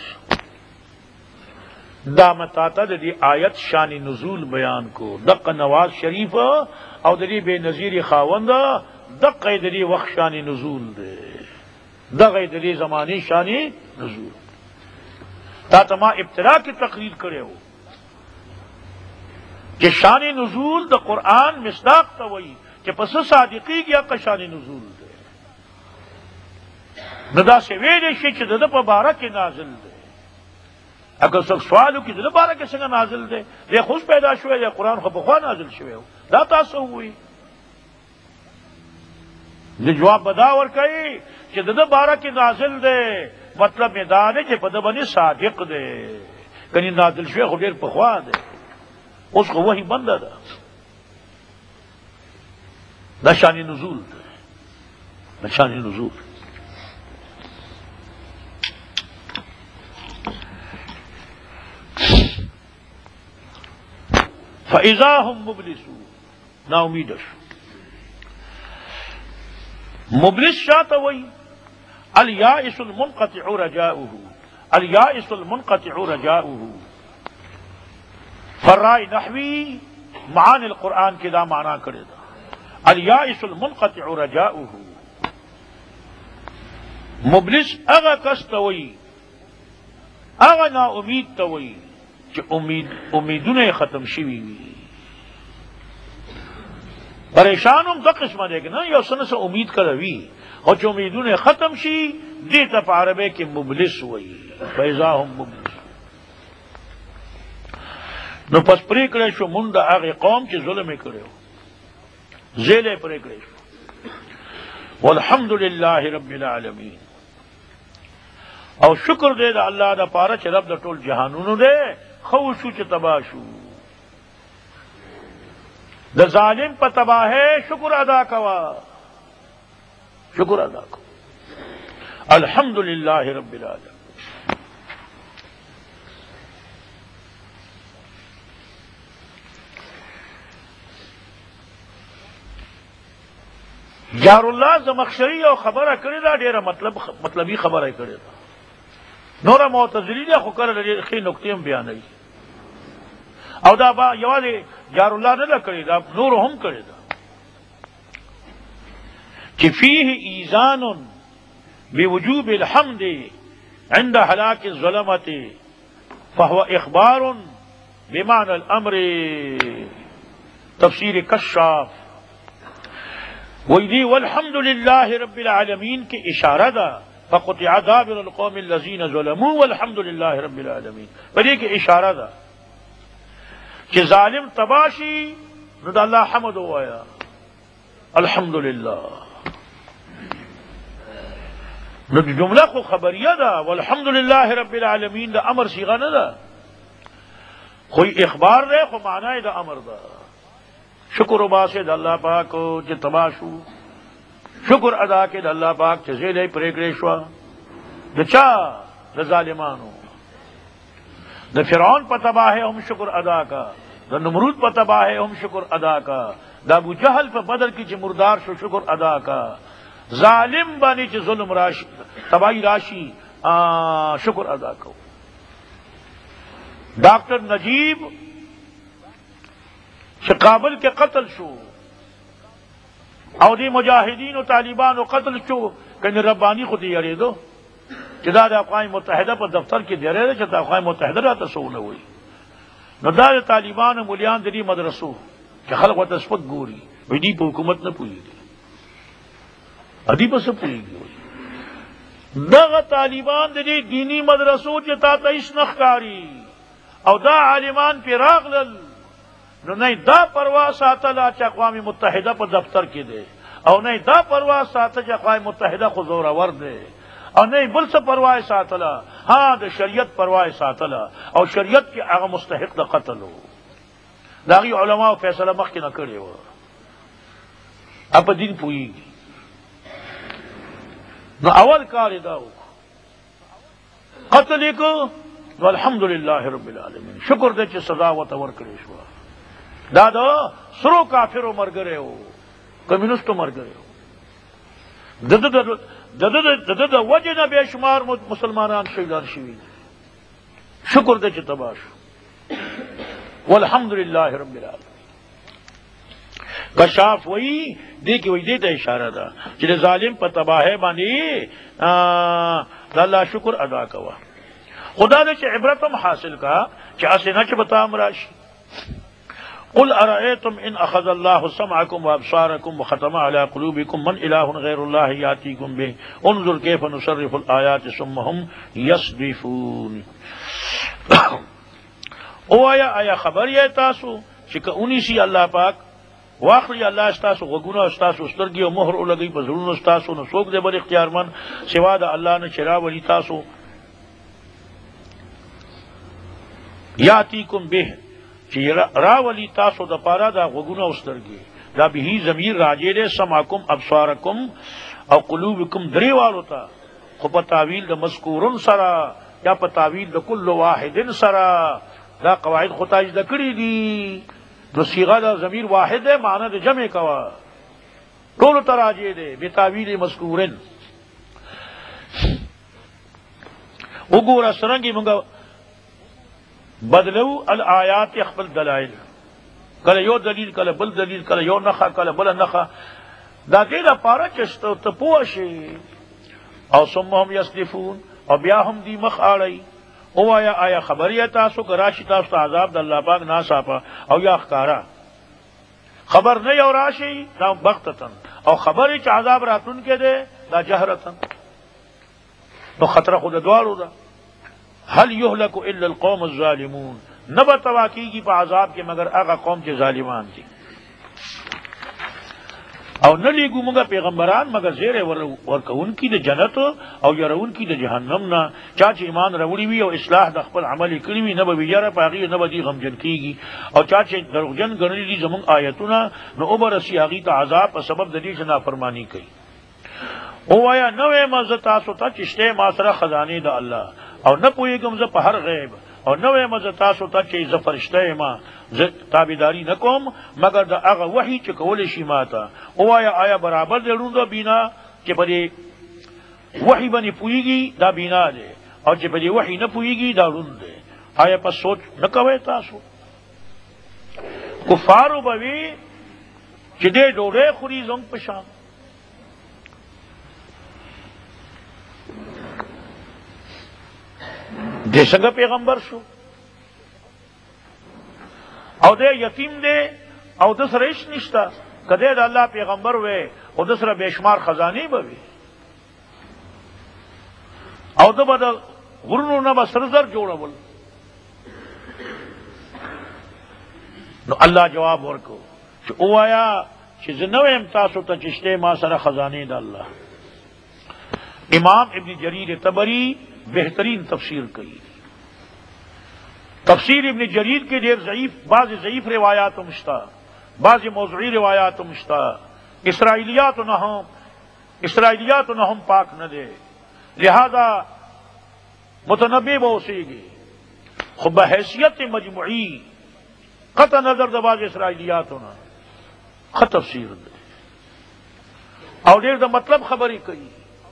دا متاته د دې آیت شان نزول بیان کو دقه نواز شریف او د دې بے نظیر خاوند دقه د دې وخت شان نزول دی دغه د دې زمانه شان نزول تا ته ما ابتدا کی تقریر کړو چې شان نزول د قرآن مصداق ته وایي چې پس صادقیږي یا شان نزول دی نو دا څه ویلی شي چې د په باره کې نازل دی اگر څوک سوال وکړي د باره کې څنګه نازل دی دی خوش پیدا شوی دی قرآن خو پخوا نازل شوی و دا تاسو ووایي د جواب بدا ورکوي چې د باره کې نازل دی مطلب یې دا دی چې په ده باندې صادق دی کني نازل شوی خو ډېر پخوا دی اوس خو وحی بنده ده دا شان نزول دی دا شان نزول فإذا هم مبلسون نا امید شو مبلس شاته وی الیائس المنقطع رجاؤه الیائس المنقطع رجاؤه فرائے نحوی معانی القرآن کے دا معنی کرے دا الیائس المنقطع رجاؤه مبلس اغا کس توئی اغا نا امید توئی کہ امیدونه ختم شوی وي پریشان هم دو قسمه دی که نه یو څه نه څه امید کړی وي او چې امیدونه ختم شي دې ته په عربۍ کې مبلس وایي فإذا هم مبلس نو پس پرېکړی شو مونږ د هغې قوم چې ظلم یې کړی و زیلی پرېکړی شو والحمد لله رب العالمین او شکر دے دا اللہ دا پارا چې رب دا ټول جهانونو دے خو شو چې تباہ شو دا ظالم پا تباہ شکر ادا کوا شکر ادا کوا الحمدللہ رب العالمین جار اللہ زمخشری او خبره کړی دا ډیره مطلبی خبره کړی دا نور معتزلی دی خو کړه لري خې نقطې هم بیانوي او دا با یوازې جار الله نه کړی دا نور هم کړی دا چې فيه ایذان بوجوب الحمد عند هلاك الظلمه فهو اخبار بمعنى الامر تفسیر کشاف ویدی والحمد للہ رب العالمین کی اشارہ دا فقطع دابر القوم الذین ظلموا والحمد للہ رب العالمین پر یہ کہ اشارہ دا کہ ظالم تباشی ند اللہ حمد ہوا الحمد للہ ند جملہ کو خبریہ دا والحمد للہ رب العالمین دا امر صیغہ نہ دا کوئی اخبار دے خو معنی دا امر دا شکر وباسه د الله پاک چې تباشو شکر ادا کې د الله پاک چې زیلې پرېکړې شو د چا د ظالمانو د فرعون په تباہه هم شکر ادا کا دا نمرود پا تباہ ہم شکر ادا کا، دا ابو جہل پا بدر کی چی مردار شو شکر ادا کا، ظالم بانی چی ظلم راشی تباہی راشی شکر ادا کو۔ ڈاکٹر نجیب کابل کے قتل شو او دی مجاہدین و طالبان و قتل شو کہ ربانی خود یری دو چدا دا اقوام متحدہ پر دفتر کی دے رہے چدا اقوام متحدہ راتا سونا ہوئی نو دا طالبان و مولیان دی مدرسو کہ خلق و تسپک گوری وی دی پا حکومت نہ پوئی گی ادی پا سب پوئی گی دا طالبان دی دینی مدرسو چتا تا اس نخکاری او دا عالمان پی راغلل نو نہیں دا پرواز ساتلا چا اقوام متحدہ پر دفتر کی دے او نہیں دا پرواز ساتا چا اقوام متحدہ کو زورور دے او نہیں بل سے پرواز ساتلا ہاں دا شریعت پرواز ساتلا او شریعت کی آغا مستحق دا قتل ہو داغی علماء فیصلہ مخ کی نہ کرے ہو اب دین پوئی گی نو اول کار دا ہو قتل کو والحمدللہ رب العالمین شکر دے چی سزا و تور کرے شوا دادا سرو کافرو مر گرے ہو کمیونسٹو مر گرے ہو دد وجہ نہ بے شمار مسلمانان شہیدان شوی شکر دے چی تباش والحمدللہ رب العالمین کشاف وہی دیکھی وہی دیتا اشارہ دا جنہیں ظالم پر تباہ بانی اللہ شکر ادا کوا خدا نے چھ عبرتم حاصل کا چاہتے نہ چھ بتا مراشی قل ارأيتم ان اخذ الله سمعكم وابصاركم وختم على قلوبكم من اله غير الله ياتيكم به انظر كيف نصرف الايات ثم هم يصدفون او آیا خبر یہ تاسو چې اونی سی اللہ پاک واخلی اللہ استاسو غگونا استاسو سترگی و مہر لگی پزرون استاسو نو سوک دے بر اختیار من سوا دا اللہ نے چرا ولی تاسو یاتیکم به چی راولی تاسو دا پارا دا غگونا استرگی دا بہی ضمیر راجے دے سمعکم ابصارکم او قلوبکم دریوالو تا خو پا تاویل دا مذکورن سرا یا پا تاویل دا کل واحدن سرا دا قواعد خطاج دا کری دی دو صیغہ دا ضمیر واحد ہے معنی دا جمع کوا طول تراجے دے بے تاویل مذکورن اگورا سرنگی منگا بدلو الآیات اخبل دلائل کل یو دلیل کل بل دلیل کل یو نخا کل بل نخا دا دیدہ پارا چستو تپوشی او سمہم یصدفون او بیا ہم دی مخ آڑی او آیا خبری تاسو کہ راشی تاسو عذاب دا اللہ پاک ناساپا او یا اخکارا خبر نہیں او راشی دا بغتتن او خبری چا عذاب راتن کے دے دا جہرتن تو خطرہ خود دوارو دا هل يهلك الا القوم الظالمون نبا تواقی کی پا عذاب کے مگر آغا قوم کے ظالمان تھی او نلیگو مگا پیغمبران مگر زیر ورکا ان کی دا جنت او یرا ان کی دا جہنم نا چاچے ایمان روڑی وی او اصلاح دا خپل عملی کریوی نبا بیجارا پاگی نبا دی غمجن کی گی او چاچے دروغجن گرنی دی زمان آیتونا نو اوبر سیاغی تا عذاب پا سبب دا دی جنا فرمانی کئی او آیا نوے مزد تاسو تا چشتے ماسرہ خزانے دا اللہ او نہ پوئی گم ز پہر غیب اور نوے مزد تاسو تا چی ز فرشتے ما تابیداری نکوم مگر دا اغا وحی چکولی شی ماتا او آیا برابر دے روندو بینا چی پدی وحی بنی پوئی گی دا بینا دے اور چی پدی وحی نہ پوئی گی دا روند دے آیا پس سوچ نکوے تاسو کفارو بوی چی دے ڈوڑے خوری زنگ پشان دے سنگا پیغمبر شو او دے یتیم دے او دس ریش نشتا کدے دا اللہ پیغمبر وے او دس را بے شمار خزانی بوی او دا با غرنو نبا سرزر جوڑا بول نو اللہ جواب ورکو چھ او آیا چھ زنوے امتاسو تا چشتے ما سر خزانی دا اللہ امام ابن جریر طبری بہترین تفسیر کی تفسیر ابن جریر کے دیر ضعیف بعض ضعیف روایات مشتا بعض موضوعی روایات مشتا اسرائیلیات نہ ہم پاک نہ دے لہذا متنبی بوسی گی خب حیثیت مجموعی قطع نظر د بعض اسرائیلیاتونه ښه تفسیر دی او ډېر د مطلب خبرې کوي.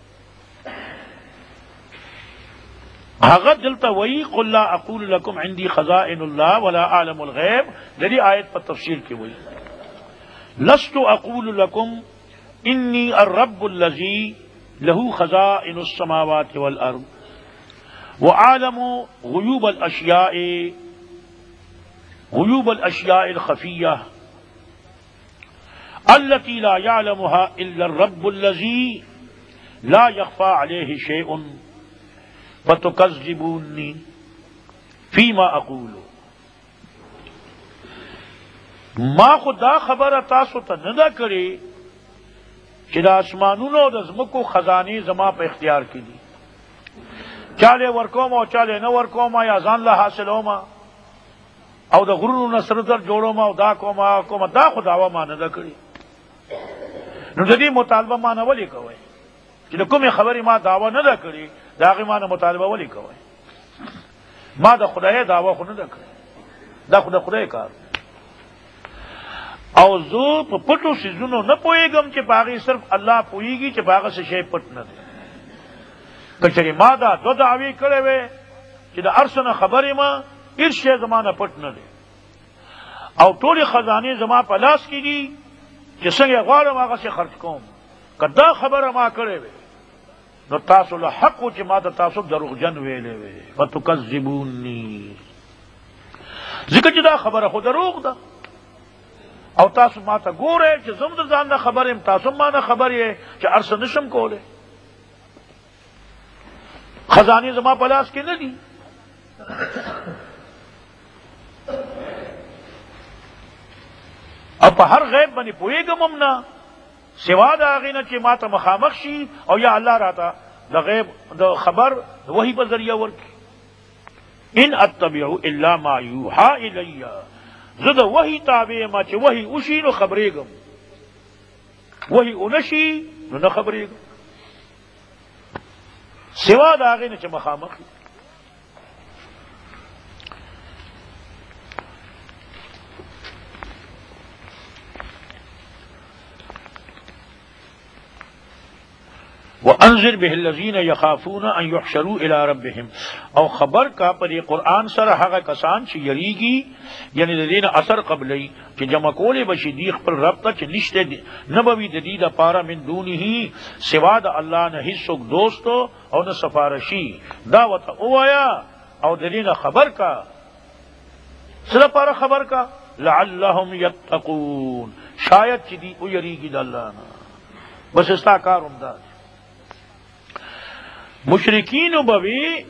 هغه دلته وایي قل لا اقول لكم عندي خزائن الله ولا اعلم الغیب. د دې آیت په تفسیر کې وایي لست اقول لكم انی الرب الذي له خزائن السماوات والارض وعالم غیوب الاشیاء الخفیہ التي لا يعلمها الا الرب الذي لا يخفى عليه شيء فتكذبوني فيما اقول. ما خدا خبر تاسو ته نه دا کړی چې د اسمانونو او د ځمکو خزانې زما په اختیار کې دي. چاله ورکوم او چاله نه ورکوم یا ځان له حاصلوم او د غرونو نصر در جوړوم او دا کوم دا خداوا ما نه دا کړی. نو د دې مطالبه ما نه ولې کوي چې د کومې خبرې ما دعوه نه ده کړې د هغې ما نه مطالبه ولې کوي؟ ما د خدای دعوه خو نه ده کړې، دا خو د خدای کار. او زه په پټو څیزونو نه پوهېږم چې په هغې صرف الله پوهېږي چې په هغه څه شی پټ نه دی. که چېرې ما دا دوه دعوې کړې وې چې د هر څه نه خبر یم هېڅ شی زما نه پټ نه دی او ټولې خزانې زما په لاس کې دي چې څنګه غواړم هغسې خرڅ کوم. که دا خبره ما کړې وې نو تاسو له حق و چې ما ته تاسو دروغجن ویلې وې فتکذبوني، ځکه چې دا خبره خو دروغ ده او تاسو ما ته ګورئ چې زم د ځان نه خبر یم تاسو ما نه خبر یې چې هر څه نشم کولی. خزانې زما په لاس کې نه دي. او په هر غیب باندې پوهېږم هم نه سوا د هغې نه چې ما ته مخامخ شي او یا الله راته د غیب د خبر د وحي په ذریعه ورکړي. ان اتبع الا ما یوحى الی، زه د وحي تابع یم چې وحي وشي نو خبرېږم، وحي ونشي نو نه خبرېږم سوا د هغې نه چې مخامخ شي. وانذر به الذين يخافون ان يحشروا الى ربهم، او خبر کا پر یہ قرآن سر هغه کسان چې یریږي یعنی د دین اثر قبلی چې جمع کولې بشي دی خپل رب ته چې نشته نبوي د دې د پاره من دونه سوا د الله نه هیڅوک دوست او نه سفارشي. دا وته اوایا او د دین خبر کا سره پاره خبر کا لعلهم يتقون، شاید چې دی او یریږي د الله نه. بس استا کار همدا مشرکین بوی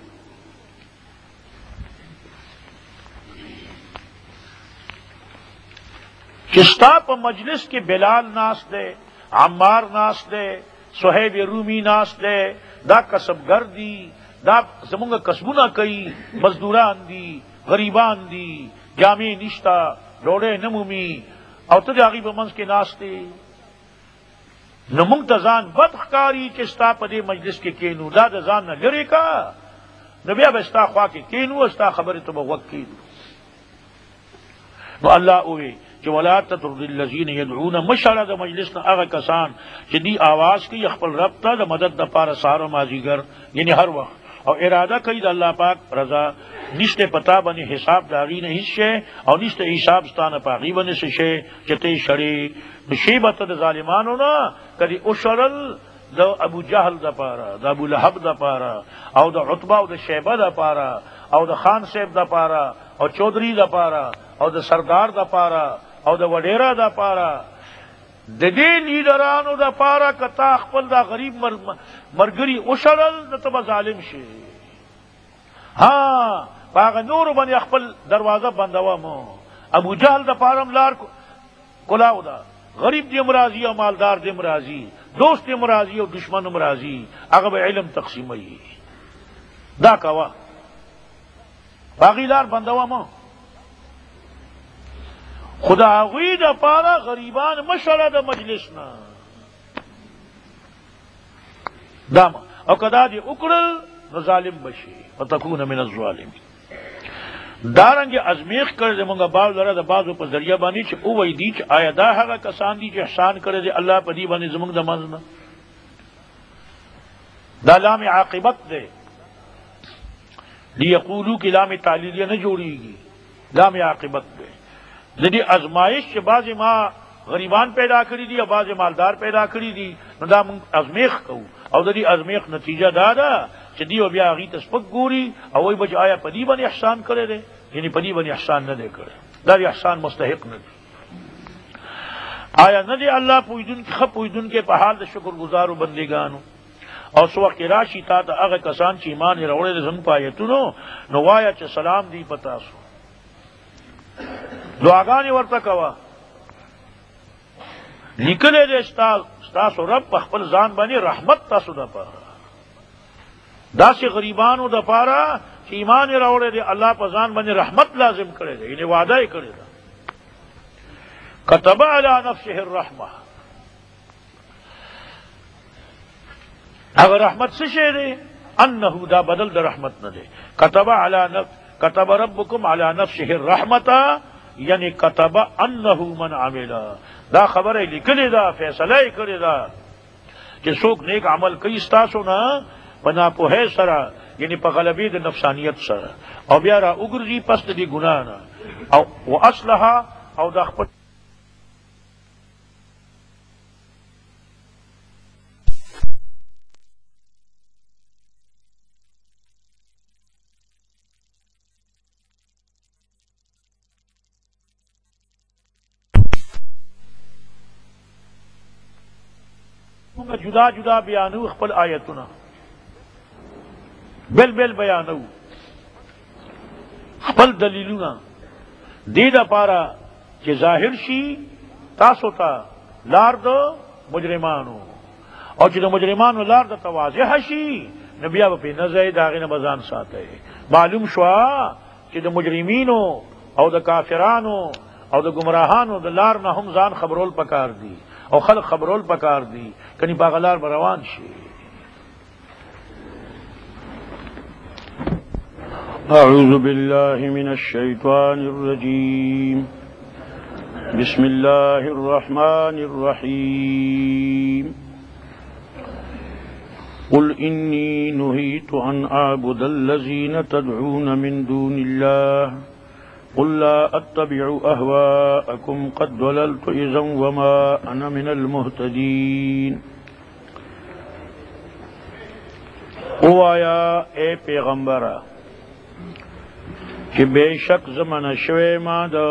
چستا پا مجلس کے بلال ناس دے، عمار ناس دے، صہیب رومی ناس دے، دا کسبگر دی، دا زمونگا کسبونا کئی، مزدوران دی، غریبان دی، جامع نشتا، ڈوڑے نمومی او تجا غیب منز کے ناس دے. نو مونږ ته ځان بد ښکاري چې ستا په دې مجلس کې کینو، دا د ځان نه لرې کا نو بیا به ستا خوا کې کینو ستا خبرې ته به غوږ کینو. نو الله ووی چې ولا تطرد الذین یدعون، مشړه د مجلس نه هغه کسان چې دی آواز کوي خپل رب ته د مدد دپاره سهار او مازدیګر یعنی هر وخت او اراده کوي د الله پاک رضا. نشته پتا باندې حساب د هغې نه هېڅ شی او نشته حساب ستا نه په هغې باندې څه شی چې ته یې شړې. نو شی به ته د ظالمانو نه کدي وشړل د ابو جهل دپاره، د ابو لهب دپاره او د عتبه او د شیبه دپاره او د خان صاحب دپاره او چودھری دپاره او د سردار دپاره او د وډیرا دپاره د دې لیډرانو دپاره که تا خپل دا غریب مرګري وشړل نو ته به ظالم شي. ها په هغه نورو باندې خپل دروازه بندوه مو. ابو جهل دپاره هم لار کلاو ده، غریب دیم راضی او مالدار دیم راضی، دوست دیم راضی او دشمن هم راضی، هغه به علم تقسیموي. دا کوه باغی لار بندوه مو. خدا هغوی دپاره غریبان مشړه د مجلس نه دا او که دا دې وکړل نو ظالم بشي وتکون من الظالمین. دارنګ ازمیخ کړی دی مونږه باز لره د بازو په ذریعہ باندې چې او وای دی چې آیا دا هغه کسان دي چې احسان کړی دی الله په دې باندې زمونږ د منځ نه دا لام عاقبت دی لیقولو کی لام تعلیلیہ نہ جوڑیږي لام عاقبت دی د دې ازمایش چې بعضې ما غریبان پیدا کړي دي او بعضې مالدار پیدا کړي دي نو دا مونږ ازمیخ کوو او د دې ازمیخ نتیجه دا ده چې دیو بیا هغې ته سپک ګوري او وایي به چې آیا په دې باندې احسان کړی دی یعنی په دې باندې احسان نه دی کړی دا د احسان مستحق نه دی آیا نه دی الله پوهېدونکي ښه پوهېدونکی په حال د شکر گزارو بندګانو او سو وخت راشي تا ته هغه کسان چې ایمان یې راوړی دی زموږ په آیتونو نو وایه چې سلام دی په تاسو دعاګانې ورته کوه لیکلی دی ستاسو رب په خپل ځان باندې رحمت تاسو دپاره داسې غریبانو دپاره چې ایمان یې راوړی دی الله په ځان باندې رحمت لازم کړی دی یعنې وعده یې کړې ده کتب علی نفسه الرحمه اگر رحمت څه شی دی انه دا بدل د رحمت نه دی کتب ربکم علی نفسه الرحمه یعنی کتب انه من عمل دا خبره لیکلی دا فیصله یې کړې ده چې څوک نیک عمل کوي ستاسو نه په ناپوهۍ سره یعنی په غلبې د نفسانیت سره او بیا را وګرځي پس د دې ګناه نه او واصلها او د خپل جدا جدا بیانو خپل آیتونه بل بل بیانو خپل دلیلونه دې دپاره چې ظاهر شي تاسو ته لار د مجرمانو او چې د مجرمانو لار د واضح شي نو بیا به پرې نه ځئ د هغې نه به ځان ساتئ معلوم شوه چې د مجرمینو او د کافرانو او د گمراهانو د لار نه هم ځان خبرول پکار دي او خلق خبرول پکار دي کني په هغه لار به روان شي أعوذ بالله من الشيطان الرجيم بسم الله الرحمن الرحيم قل إني نهيت أن أعبد الذين تدعون من دون الله قل لا أتبع أهواءكم قد ضللت إذا وما أنا من المهتدين اوایا اے پیغمبرہ کہ بے شک زمن شوے ما دا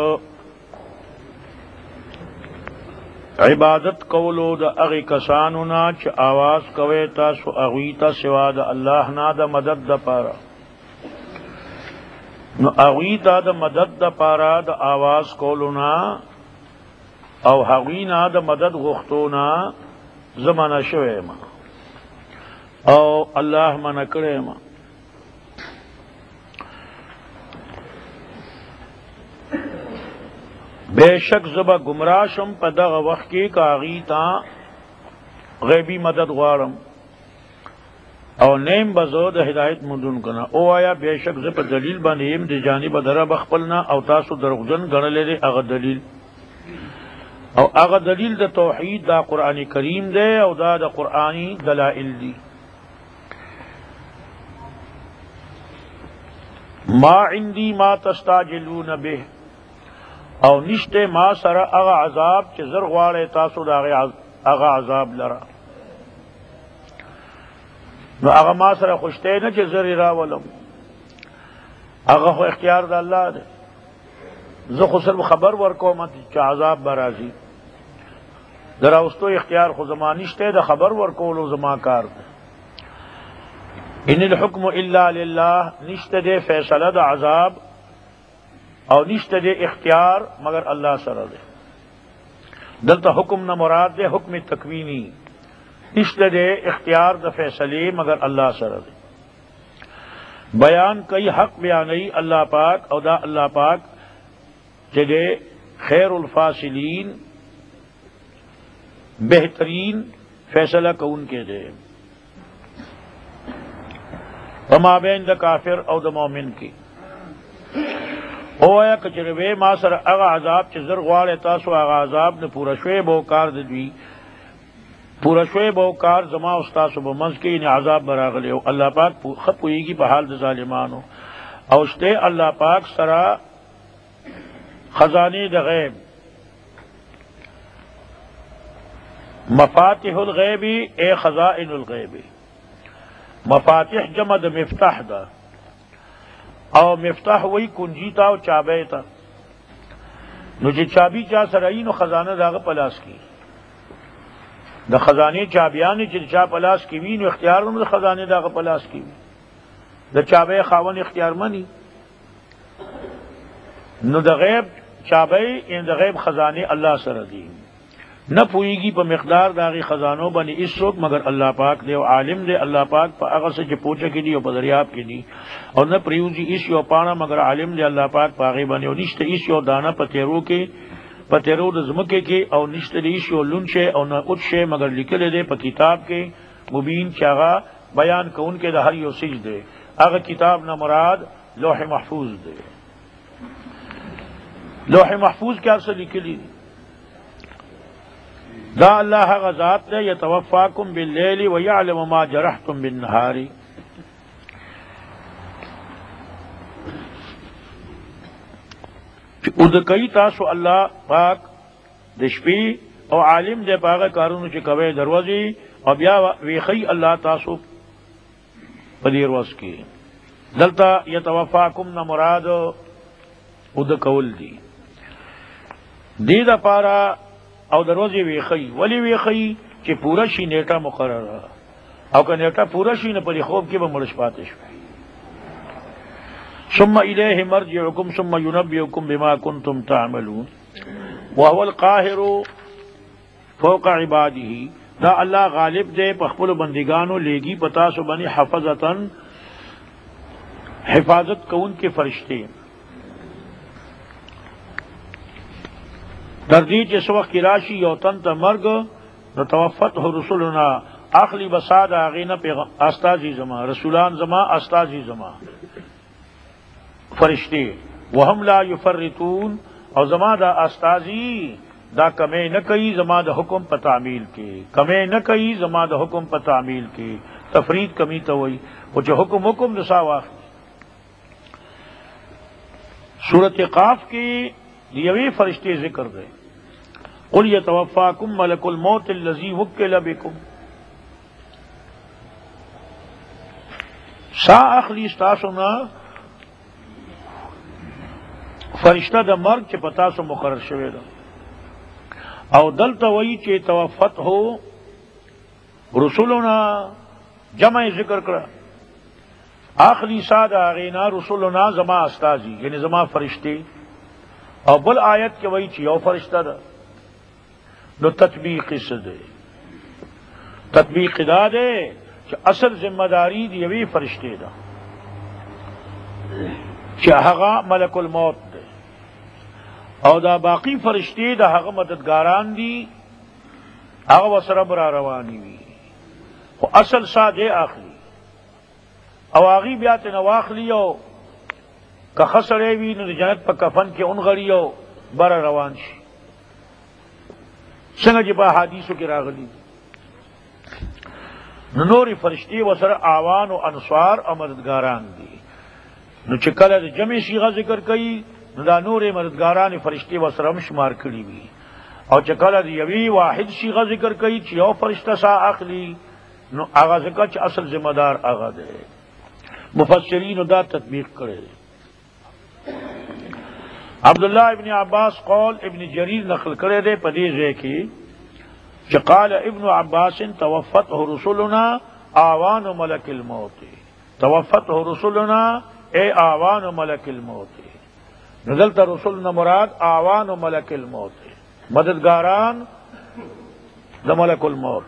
عبادت کولو دا اغی کسانونا چھ آواز کوے تاسو اغویتا سوا دا اللہ نا دا مدد دا پارا نو اغویتا دا مدد دا پارا دا آواز کولونا او حغوینا دا مدد غختونا زمن شوے ما او اللہ منع کرے ما بے شک زبا گمراہ شم پا دغ وقت کی کاغی تا غیبی مدد غوارم او نیم بزو د ہدایت مندون کنا او آیا بے شک زبا دلیل بانیم دی جانب درہ بخپلنا او تاسو درغجن گنلے دی اغا دلیل او اغا دلیل دا توحید دا قرآن کریم دے او دا قرآنی دلائل دی ما عندي ما تستعجلون به او نشتے ما سر اغا عذاب چه زر غوارے تاسو دا اغا عذاب لرا نو اغا ما سر خوشتے نا چه زر راولم اغا خو اختیار دا اللہ دے زخو صرف خبر ورکو مت چه عذاب برازی دراوستو اختیار خو زمان نشتے دا خبر ورکولو زمان کار دے ان الحکم الا للہ نشت دے فیصلہ دا عذاب او نشت دے اختیار مگر اللہ سر دے دلتا حکم نہ مراد دے حکم تکوینی نشت دے اختیار دا فیصلے مگر اللہ سر دے بیان کئی حق بیانی اللہ پاک او دا اللہ پاک جدے خیر الفاصلین بہترین فیصلہ کون کے دے وما بین دا کافر او دا مومن کی اویا کچروے ما سر اغا عذاب چې زر غواړی تاسو اغا عذاب نه پوره شوی به کار د دوی پوره شوی به کار زما او تاسو به منځ کې یعنی عذاب براغلی او الله پاک ښه پوهېږي په حال د ظالمانو او شته الله پاک سره خزانه د غیب مفاتح الغیب اے خزائن الغیب مفاتح جمع د مفتاح ده او مفتاح وی کنجی تا او چابه تا نو چې چابی چا سره نو خزانه داغه پلاس کی د خزانه چابیان چې چا پلاس کی وی نو اختیار نو د خزانه داغه پلاس کی د چابه خاون اختیار منی نو د غیب چابه ان د غیب خزانه الله سره دی نہ پوئیگی پہ مقدار داغی خزانوں بنی اس وقت مگر اللہ پاک دے و عالم دے اللہ پاک پہ اغا سے پوچھا کی دی و پہ دریاب کی دی اور نہ پریوزی اس یو پانا مگر عالم دے اللہ پاک پہ آغی بنی و نشت اس یو دانا پہ تیرو دزمکے کے اور نشت اس یو لنشے اور نہ اچھے مگر لکلے دے پہ کتاب کے مبین چاغا بیان کون کے دا ہر یو سج دے اغا کتاب نہ مراد لوح محفوظ دے لوح محفوظ کیا سے لکلی دا اللہ غزات دے یتوفاکم باللیل ویعلم ما جرحتم بالنہار ادکئی تاسو اللہ پاک دشپی او عالم دے پاگا کارونو چی کوئے دروازی او بیا ویخی اللہ تاسو پدیروز کی دلتا یتوفاکم نمراد ادکول دی دا پارا او دروازه ویخی ولی ویخی چې پورا شي نیټه مقرره او که نیټه پورا شي نه پرې خوب کې به مړ پاتې شي ثم الیه مرجعکم ثم ينبئکم بما کنتم تعملون وهو القاهر فوق عباده دا الله غالب دے په خپل بندگانو لیگی پتا سو بنی حفظتن حفاظت کون کے فرشتے تردید اس وقت کی راشی یوتن تا مرگ نو توفته رسولنا اخلی بساد آغینا استازی زما رسولان زما استازی زما فرشتے وهم لا یفرطون او زما دا استازی دا کمی نکئی زما دا حکم پا تعمیل کے کمی نکئی زما دا حکم پا تعمیل کے تفرید کمی توئی وہ جو حکم نسا واقع سورت قاف کی دیوی فرشتے ذکر دے قل یتوفاکم ملک الموت الذی وکل بکم سا اخلی استاسونا فرشتہ دا مرگ چے پتاسو مقرر شوے دا او دلتا وئی چے توفت ہو رسولنا جمع ذکر کرا آخری سادہ آغینا رسولنا زما استازی یعنی زما فرشتے او بل آیت کے وئی چے یو فرشتہ دا نو تطبیق سے دے تطبیق دا دے کہ اصل ذمہ داری دیوی فرشتے دا کہ ہغا ملک الموت دے او دا باقی فرشتے دا ہغا مددگاران دی ہغا وسرب را روانی وی و اصل سا دے آخری او آغی بیات نواخلیو کہ خسرے وی نو جنت پا کفن کے ان غریو بر روان شی سنگ جبا حدیثو کی راغلی نوری فرشتی و سر آوان و انصار و مددگاران دی نو چکل جمع شیغہ ذکر کئی نو دا نور مددگاران فرشتی و سر شمار کری بھی اور چکل یوی واحد شیغہ ذکر کئی چیو فرشتہ سا اخلی نو آغا ذکر چ اصل ذمہ دار آغا دے مفسرین دا تطبیق کرے عبداللہ ابن عباس قول ابن جریر نقل کرے دے پدیزے کی کہ قال ابن عباس توفته رسولنا آوان ملک الموت توفته رسولنا اے آوان ملک الموت نزلت رسولنا مراد آوان ملک الموت مددگاران دا ملک الموت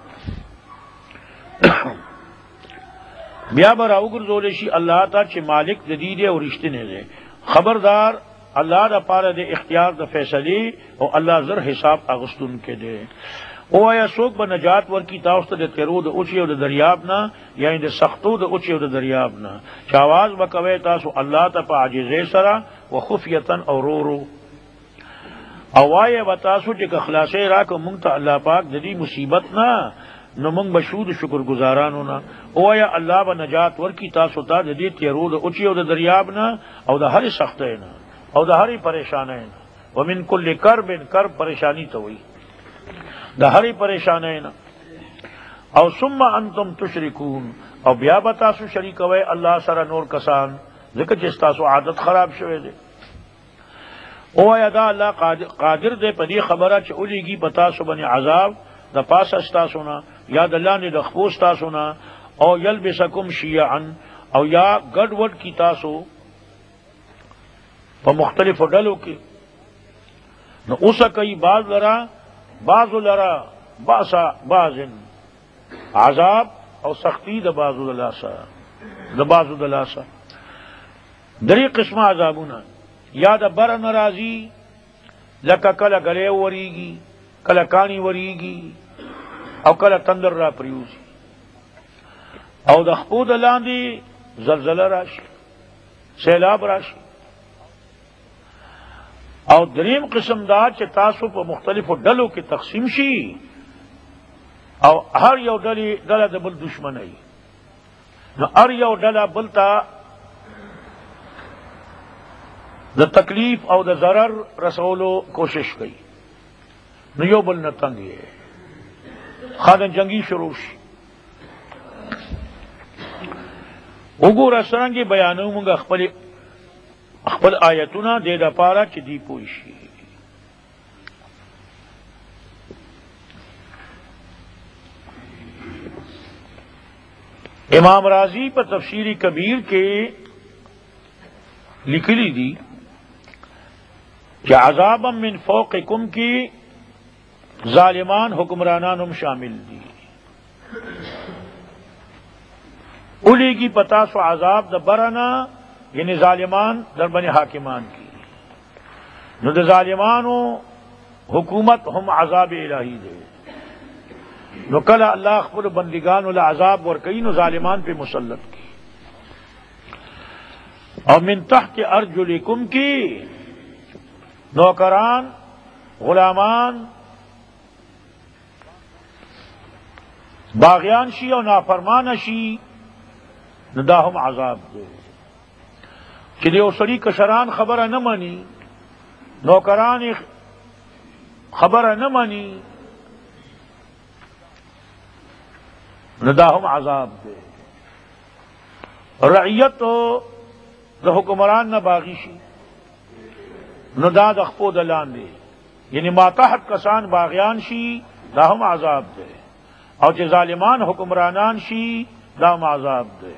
بیا برا اگر زولشی اللہ تا چھ مالک جدید اور رشتے نے دے خبردار اللہ دا پارا دے اختیار دا فیصلی او اللہ زر حساب اغسطن کے دے او آیا سوک با نجات ورکی تاوستا دے تیرو دا اچھی او دا دریابنا یا ان دے سختو دا اچھی او دا دریابنا چاواز با کوئے تاسو اللہ تا پا عجیزے سرا وخفیتن اور رو اوائے بتاسو چې خلاصې راک مونږ ته الله پاک د دې مصیبت نه نو مونږ بشود شکر گزارانو نه اویا الله به نجات ورکی تاسو ته د دې تیرو د اوچي او د دریاب نه او د هر سختۍ نه او د هر پریشانۍ نه ومن کل کرب کرب پریشانی ته وي د هر پریشانۍ نه او ثم انتم تشركون او بیا به تاسو شریک وای الله سره نور کسان ځکه چې تاسو عادت خراب شوه دي او یدا الله قادر دې په دې خبره چې اولیږي پتا سو باندې عذاب د پاسه تاسو نه یا د الله نه د خپوس تاسو نه او یلبسکم شیعا او یا ګډ وډ کی تاسو په مختلفو ډلو کې نو اوسه کوي بعض لرا باسا بازن عذاب او سختی د بازو دلاسا دری قسم عذابونه یا د بر ناراضی لکه کله غلې وریږي کله کانی وریږي او کله تندر را پریوزي او د خپود لاندې زلزلہ راشي سیلاب راشي او دریم قسم دا چې تاسو په مختلفو ډلو کې تقسیم شي او هر یو ډله د بل دشمنی نو هر یو ډله بلتا د تکلیف او د ضرر رسولو کوشش کوي نو یو بل نه تنګي خادن جنگی شروع شي وګوره څنګه بیانو موږ خپل آیتونه د دې لپاره چې دی پوي شي امام راضی پر تفسیر کبیر کے لکھلی دی کہ عذابا من فوقکم کی ظالمان حکمرانانم شامل دی اولی کی پتا سو عذاب د برنا یعنی ظالمان در بنی حاکمان کی نو د ظالمانو حکومت ہم عذاب الہی دے نو کل اللہ خپل بندگان ول عذاب ورکئی نو ظالمان پہ مسلط کی اور من تحت ارجلکم کی نوکران غلامان باغیان شی اور نافرمان شی نو دا ہم عذاب دے کہ دیو سڑی کشران خبر نہ مانی نوکران خبر نہ مانی نداہم عذاب دے رعیت د حکمران نہ باغیشی ندا دخپو دلان دے یعنی ماتحت کسان باغیان شی داہم عذاب دے اور چې ظالمان حکمرانان شی داہم عذاب دے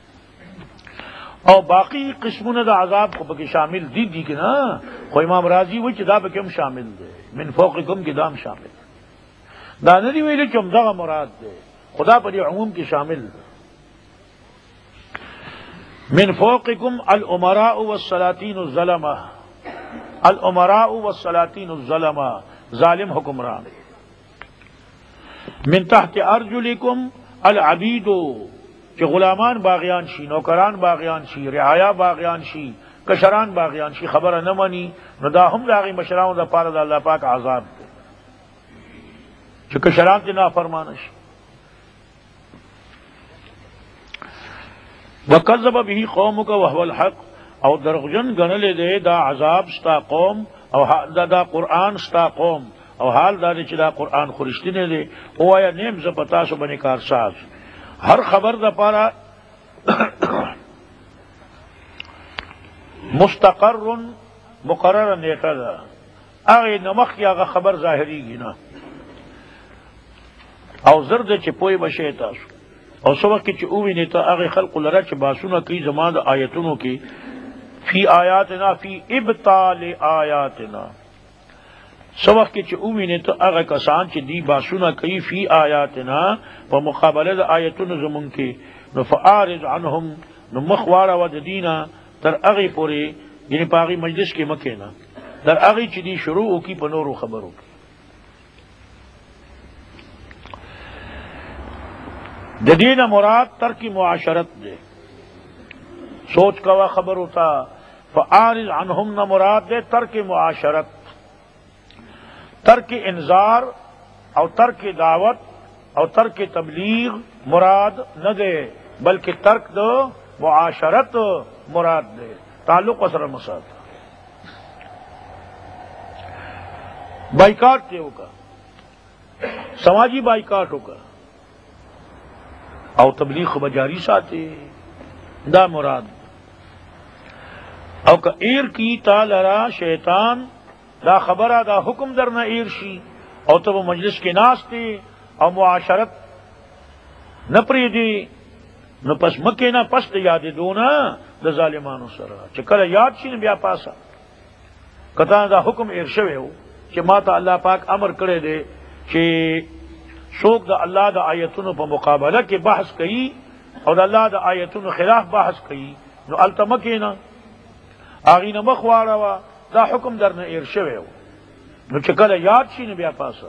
اور باقی قسمون دا عذاب کو بکی شامل دی کہ نا خو امام راضی وچ دا بکم شامل دے من فوقکم کی دام شامل دا ندی ویلی چم دا مراد دے خدا پر یہ عموم کی شامل من فوقکم الامراء والسلاطین الظلمہ الامراء والسلاطین الظلمہ ظالم حکمران من تحت ارجلکم العبید کہ غلامان باغیان شی نوکران باغیان شی رعایا باغیان شی کشران باغیان شی خبر نہ منی ندا ہم داغی مشراؤں دا پارد اللہ پاک عذاب دے کہ کشران تے نافرمان شی وکذب به قومک وهو الحق او درغجن گنلے دے دا عذاب ستا قوم او دا قرآن ستا قوم او حال دا چې دا قرآن خورشتی نے دے او آیا نیم زپتا سو بنی کارساز ہر خبر دا پارا مستقر مقرر نیٹا دا اغی نمخ کی اغا خبر ظاہری گی نا او زرد چی پوئی بشے تاسو او سبق کی چی اوی نیتا اغی خلق لرا چی باسونا کی زمان دا آیتونو کی فی آیاتنا فی ابطال آیاتنا سبق کی چی اوی نیتا اغی کسان چی دی باسونا کی فی آیاتنا و مقابلہ دا آیتون زمان کی نو فآرز عنہم نو مخوارا و دینا در اغی پوری یعنی پاغی مجلس کی مکینا در اغی چی دی شروع کی پنورو خبرو کی دین مراد ترک معاشرت دے سوچ کا خبر ہوتا فاعرض عنہم نہ مراد دے ترک معاشرت، ترک انذار اور ترک دعوت اور ترک تبلیغ مراد نہ دے، بلکہ ترک دو معاشرت مراد دے، تعلق اثر مساد بائیکاٹ کے ہوگا، سماجی بائیکاٹ ہوگا اور تبلیغ بجاری ساتے دا مراد او کا ایر کی تا لرا شیطان دا خبرہ دا حکم در نہ ایر شی او تو وہ مجلس کے ناس تے او معاشرت نہ پری دی نو پس مکے نہ پس یاد دونا دا ظالمانو سرا چکل یاد شی بیا پاسا کتا دا حکم ایر شوے ہو کہ ماتا اللہ پاک امر کرے دے کہ شوق دا اللہ دا آیتونو پا مقابلہ کے بحث کئی اور دا اللہ دا آیتونو خلاف بحث کئی نو التمکینا آغین مخوارا وا دا حکم در نہ ایر شوے ہو نو چکل یاد شی بیا پاسا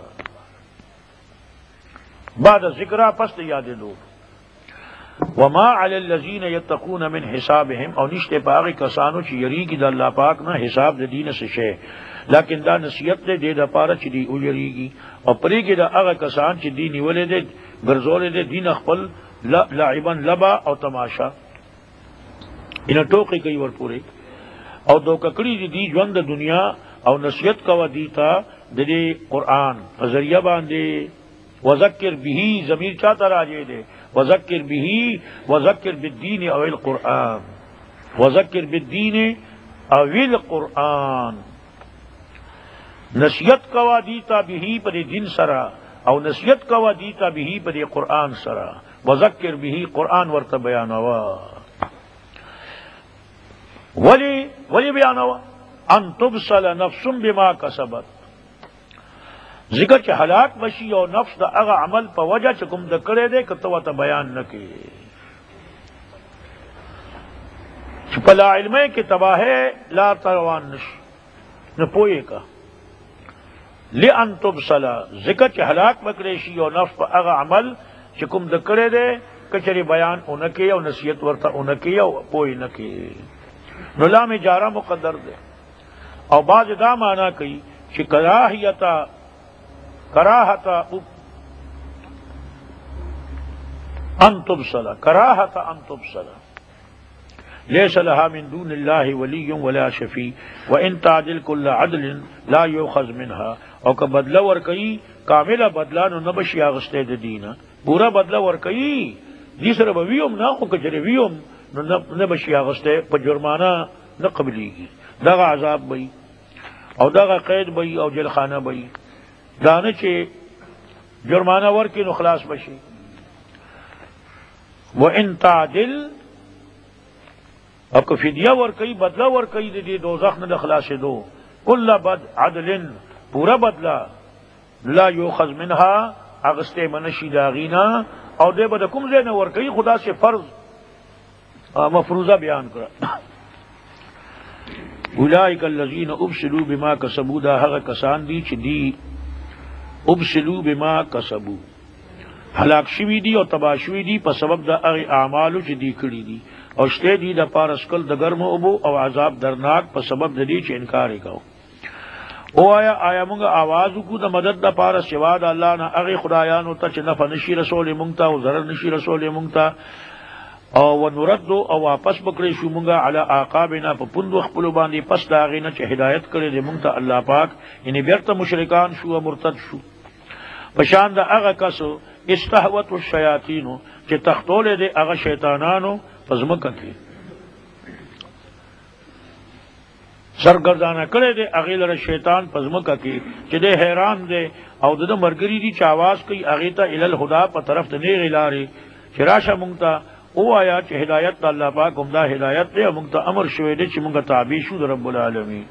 بعد ذکرہ پس یاد دو وما علی الذین یتقون من حسابهم او نشتے پاغی کسانو چی یریگی دا اللہ پاک نا حساب دا دین سے شے لیکن دا نصیحت دے دا پارا چی دی او یریگی اور پریگی دا اغا کسان چی دینی ولے دے گرزولے دے دین اخپل لعبن لبا او تماشا انہا ٹوقی کئی ور پورے او دو ککڑی دی جوند دنیا او نصیحت کوا دیتا دے قرآن ذریعہ باندے وذکر بھی ضمیر چاہتا راجے دے وذکر بھی وذکر بالدین او القرآن وذکر بالدین او القرآن نصیحت کوا دیتا بھی پر دین سرا او نصیحت کوا دیتا بھی پر قرآن سرا وذکر بھی قرآن ورت بیانوا ولی بیانوا ان تبصل نفس بما کسبت ذکر چ ہلاک بشی اور نفس دا اغا عمل پا وجہ چکم دا کرے دے کہ تو تا بیان نکے پلا علمے کی تباہے لا تروان نش نہ پوئے کا لئن تبصلا ذکر چ ہلاک بکریشی اور نفس پا اغا عمل چکم دا کرے دے کچری بیان انکے اور نصیحت ورتا انکے اور پوئی نکے نلا میں جارہ مقدر دے اور بعض دا مانا کئی چی کراہیتا ان تبصلا کراہت ان تبصلا لیس لها من دون اللہ ولی ولا شفیع وان تعدل کل عدل لا یؤخذ منها او کہ بدلہ ورکئی کاملہ بدلہ نو نبشی آغستے دینا پورا بدلہ ورکئی دیسر بویوم نا خو کچر ویوم نو نبشی آغستے پا جرمانہ نقبلی گی داغا عذاب بئی او داغا قید بئی او جلخانہ بئی دانے چے جرمانہ ورکی نو خلاص بشی وَإِن تعدل اب کو فدیہ ورکی بدلہ ورکی دی دوزخ نہ خلاص دو کل بد عدل پورا بدلہ لا یوخذ منها اغستے منشی داغینا اور دے بد کم زین ورکی خدا سے فرض مفروضہ بیان کرا اولئک الذین ابسلوا بما کسبوا دا هغه کسان دی چې دی ابسلوا بما کسبوا ہلاک شوی دی او تباہ شوی دی په سبب د هغه اعمالو چې دی کړی دی او شته دی د پارسکل د ګرم اوبو او عذاب درناک په سبب د دې چې انکار وکاو او آیا موږ आवाज کو د مدد د پار سوا د الله نه هغه خدایانو ته چې نفع نشي رسول مونږ ته او ضرر نشي رسول مونږ ته او ونرد او واپس بکړې شو مونږه علی عقابنا په پوند خپل باندې پس دا غینه چې هدایت کړې دې مونږ ته الله پاک یعنی بیرته مشرکان شو او مرتد شو پشان دا هغه کسو استهوت الشیاطین چې تختول دې هغه شیطانانو پزمکه کې سرگردانه کړي دې هغه لره شیطان پزمکه کې چې دې حیران دې او د مرګری دي چې आवाज کوي هغه ته ال الهدى په طرف ته نه غلاري چې راشه مونږ ته او آیا چې ہدایت اللہ پاک عمدہ ہدایت دے مونږ ته امر شوی دی چې مونږ تابع شو د رب العالمین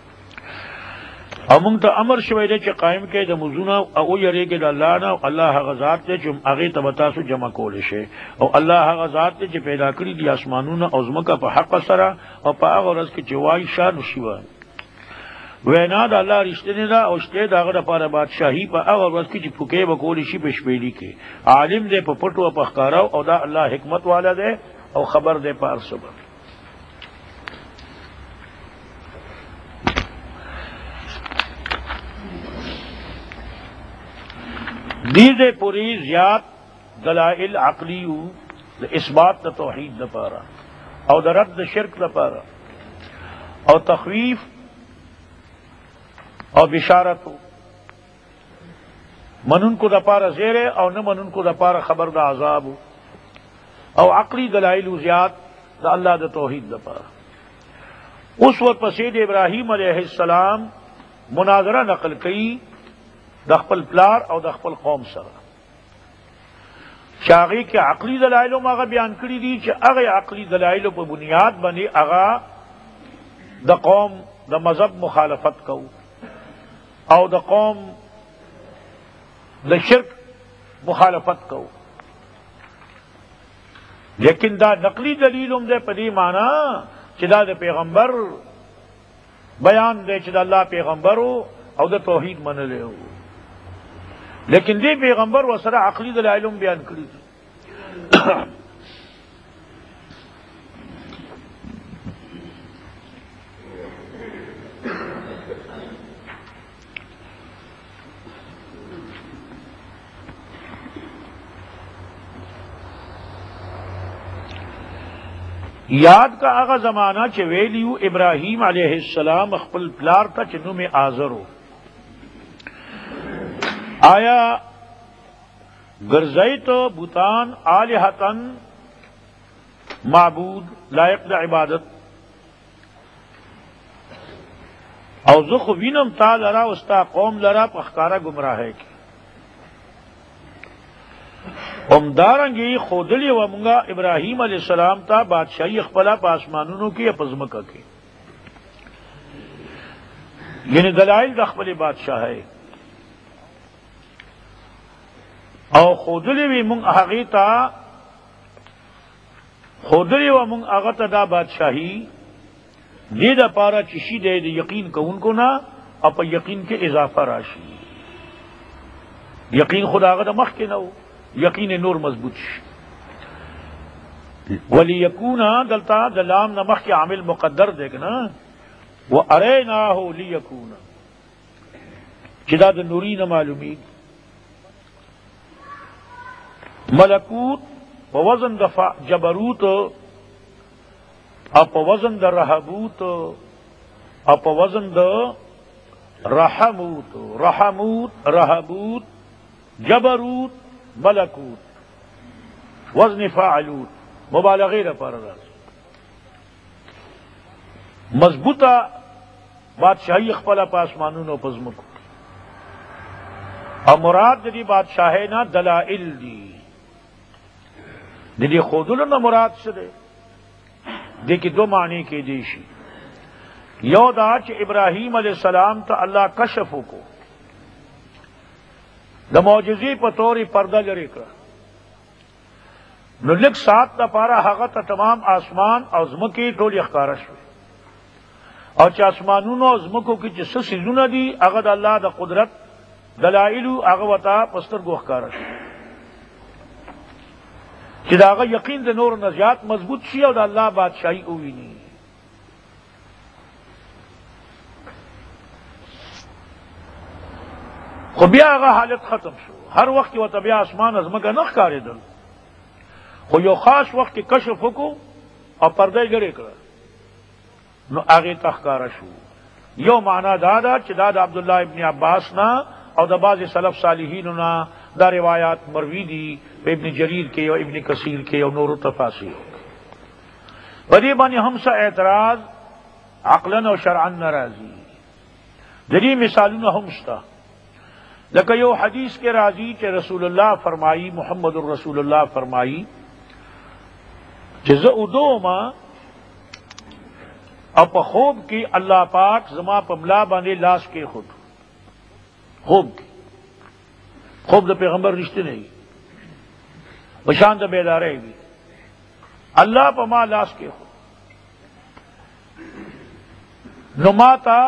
او مونږ ته امر شوی دی چې قائم کې د مزونه او یریږي د الله نه الله هغه ذات دی چې هغه ته تاسو جمع کول شي او الله هغه ذات دی چې پیدا کړی دی اسمانونه او زمکه په حق سره او په هغه ورځ کې چې وای شان شي وینا د الله رښتینی دا او شته داغه لپاره بادشاہي په هغه ورځ کې چې پوکې وکول شي په شپېلي کې عالم دې په پټو او په ښکارا او دا الله حکمت والا دی او خبر دې په ارسبه دید پوری زیاد دلائل عقلیو دا اثبات دا توحید دا پارا او دا رد دا شرک دا پارا او تخویف او بشارتو منن کو دا پارا زیرے او نہ منن کو دا پارا خبر دا عذابو او عقلی دلائل زیاد دا اللہ دا توحید دا پارا اس وقت پسید ابراہیم علیہ السلام مناظرہ نقل کئی د خپل پلار او د خپل قوم سره شاغي کې عقلي دلایل ما بیان کړی دي چې هغه عقلي دلایل په بنیاد باندې هغه د قوم د مذهب مخالفت کو او د قوم د شرک مخالفت کو لیکن دا نقلی دلیل هم ده په دې معنی چې دا د پیغمبر بیان دی چې د الله پیغمبرو او د توحید منلې وو لیکن دی پیغمبر و سره عقلی دلائل بیان کړی دي یاد کا هغه زمانہ چې ویلیو ابراہیم علیہ السلام خپل پلار ته چې نوم آزرو آیا گرزیت بوتان آلہتن معبود لائق دا عبادت او زخ وینم تا لرا استا قوم لرا پخکارا گمراہ ہے کی امدارنگی خودلی و منگا ابراہیم علیہ السلام تا بادشاہی اخپلا پاسمانونو کی اپزمکا کی یعنی دلائل دا اخپلی بادشاہ ہے او خودلی وی مونږ هغه تا خودلی و مونږ هغه ته دا بادشاہی دې د پاره چې شي د یقین کوونکو نه او په یقین کې اضافه راشي یقین خداغه د مخ کې نه و یقین نور مضبوط شي ولی یکونا دلتا دلام نه مخ کې عامل مقدر دی کنه و اریناه لیکونا چې دا د نوری نه معلومی ملکوت په وزن د جبروت او په وزن د رهبوت او په وزن د رحموت رهبوت جبروت ملکوت وزن فاعلوت مبالغه لپاره راځي مضبوطه بادشاہی خپل په اسمانونو په ځمکو او مراد دې بادشاہی نه دلائل دي دې خودلو نه مراد څه دی دې کې دو معنی کې دي شي یو دا چې ابراہیم علیہ السلام ته الله کشف وکړو د معجزې په تورې پرده لري کړه نو لږ سات لپاره هغه ته تمام آسمان او ځمکې ټول ښکاره شو او چې آسمانونو او ځمکو کې چې څه څیزونه دي هغه د الله د قدرت دلائل هغه وتا پسترګو ښکاره شو چې دا هغه یقین د نور نه زیات مضبوط شي او د الله بادشاہي وویني خو بیا هغه حالت ختم شو هر وخت ورته بیا اسمان از مګه نه ښکارېدل خو یو خاص وخت کې کشف وکړو او پرده یې لرې کړه نو هغې ته ښکاره شو یو معنا دا ده چې دا د عبدالله ابن عباس نه او د بعض سلف صالحینو نه دا روایات مروی دي په ابن جریر کې او ابن کثیر کې او نور تفاسیر په دې باندې هم څه اعتراض عقلا او شرعا ناراضي د دې مثالونه هم شته لکه یو حدیث کے راضی کہ رسول اللہ فرمائی محمد الرسول اللہ فرمائی کہ زدو ما اپ خوب کی اللہ پاک زما پملا بانے لاش کے خود خوب کی خوب دا پیغمبر رشتے نہیں بشان دا بیدارے گی اللہ پما لاش کے خود نماتا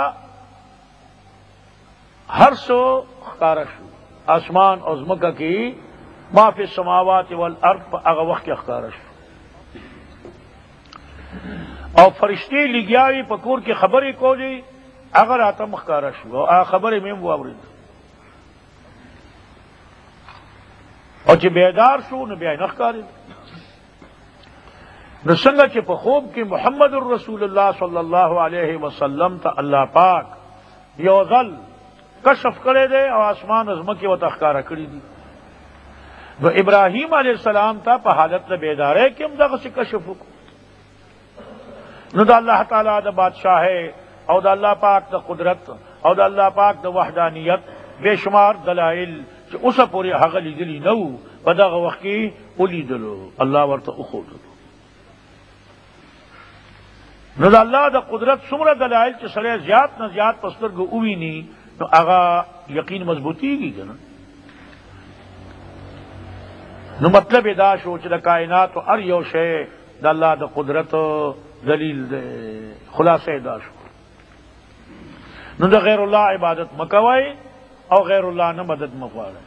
ہر سو اخکارشو آسمان اور زمکہ کی ما فی السماوات والارض پا اغا وقت کی اخکارشو اور فرشتی لگیاوی پکور کی خبری کو دی اگر آتم اخکارشو اور خبری میں وابرد او چې بیدار شو نو بیا نه ښکارېد. نو څنګه چې په خوب کې محمد رسول الله صلی الله علیه وسلم ته الله پاک یو ځل کشف کړی دی او اسمان ازمکه ورته ښکاره کړي دي، نو ابراهیم علیه السلام ته په حالت د بیدارۍ کې هم دغسې کشف وکړو. نو د الله تعالی د بادشاهۍ او د الله پاک د قدرت او د الله پاک د وحدانیت بے شمار دلائل چې اوسه پورې هغه لیدلي نه وو، په دغه وخت کې ولیدلو، الله ورته وښودلو. نو د الله د قدرت څومره دلائل چې سړی زیات نه زیات په سترګو وویني نو هغه یقین مضبوطیږي که نه. نو مطلب یې دا شو چې د کائناتو هر یو شی د الله د قدرت دلیل دی. خلاصه دا شو. نو د غیر الله عبادت مکوئ او غیر الله نه مدد مغواړئ.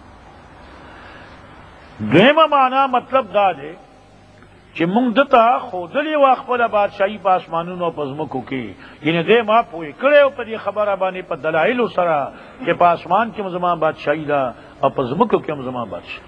دویمه معنا مطلب دا دی چې مونږ دته ښودلې وه خپله بادشاهي په اسمانونو او په ځمکو کې، یعنې دی ما پوه کړی په دې خبره باندې په دلایلو سره چې په اسمان کې هم زما بادشاهي ده او په ځمکو کې هم زما بادشاهي.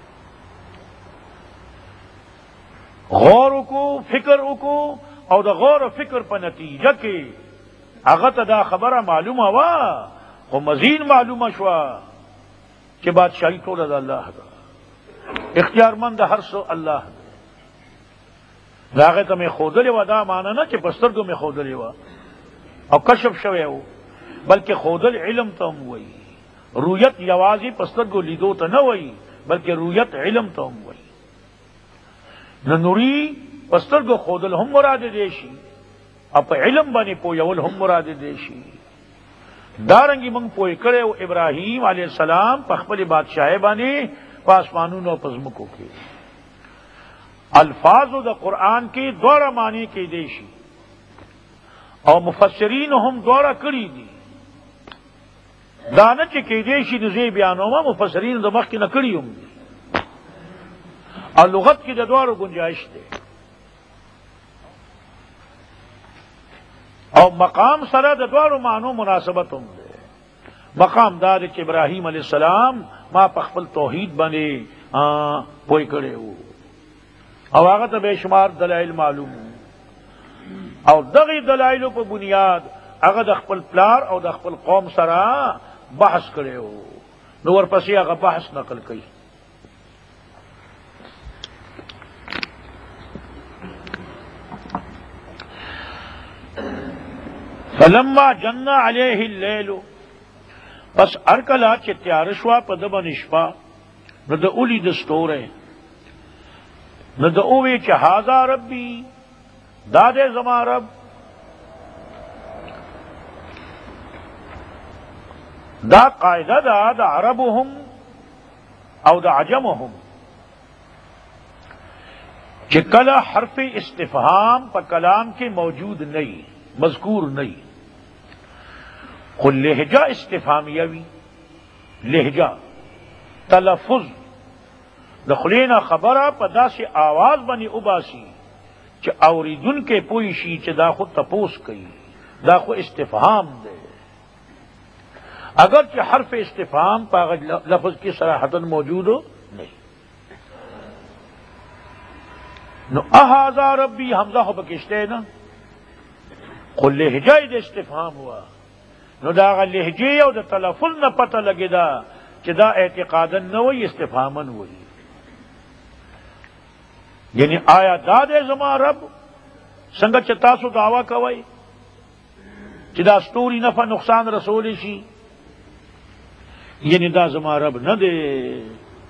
غور وکړو، فکر وکړو او د غور و فکر په نتیجه کې هغه ته دا خبره معلومه وه، خو مزید معلومه شوه چې بادشاهي ټوله د الله ده، اختیارمند د هر څه الله ده. د هغې ته مې ښودلې وه، دا معنی نه چې په سترګو مې ښودلې وه او کشف شوی و، بلکې ښودل علم ته هم وایي. رویت یوازې په سترګو لیدو ته نه وایي، بلکې رویت علم ته هم وایي. نو نوري په سترګو ښودل هم مراد دی شي او په علم باندې پویول هم مراد دی شي. دارنګې موږ پوه کړی و ابراهیم علیه السلام په خپلې بادشاهۍ باندې په اسمانونو او په ځمکو کې. الفاظو د قرآن کې دوړه معنی کېدی شي او مفسرین هم دوړه کړي دي. دا نه چې کېدی شي د زه بیانومه، مفسرین د مخکې نه کړي هم دي او لغت کې د دوړو گنجائش دی. او مقام سره د دوړو معنو مناسبت هم دی. مقام دا دی چې ابراهیم علیه السلام ما په خپل توحید باندې پوه کړی وو او هغه ته بے شمار دلائل معلوم او دغه دلائلو په بنیاد هغه د خپل پلار او د خپل قوم سره بحث کړی وو. نو ورپسې هغه بحث نقل کړي. فلما جن علیه اللیل، پس ارکلا چې تیار شوه په ده باندې شپه، نو د اولید ستوری، نو د اووی چې هذا ربی، دا دی زما رب. دا قاعده ده د عربهم او د عجمهم چې کله حرف استفهام په کلام کې موجود نہیں، مذکور نہیں، خو لہجہ استفهامیه وي، لہجہ تلفظ د خلینا خبره په داسې آواز باندې وباسي چې اوریدونکي پوه شي چې دا خو تپوس کوي، دا خو استفهام دی. اگر چې حرف استفهام په هغه لفظ کې صراحتا موجود نہیں. نو اهذا ربی حمزه خو پکې شته نه، خو لهجه د استفهام ہوا. نو دا هغه لهجې او د تلفظ نه پته لګېده چې دا اعتقادا نه وایي، استفهاما وایي. یعنی آیا دا دی زما رب؟ څنګه چې تاسو دعوه کوئ چې دا ستوري نفع نقصان رسولی شي، یعنی دا زما رب نه دی.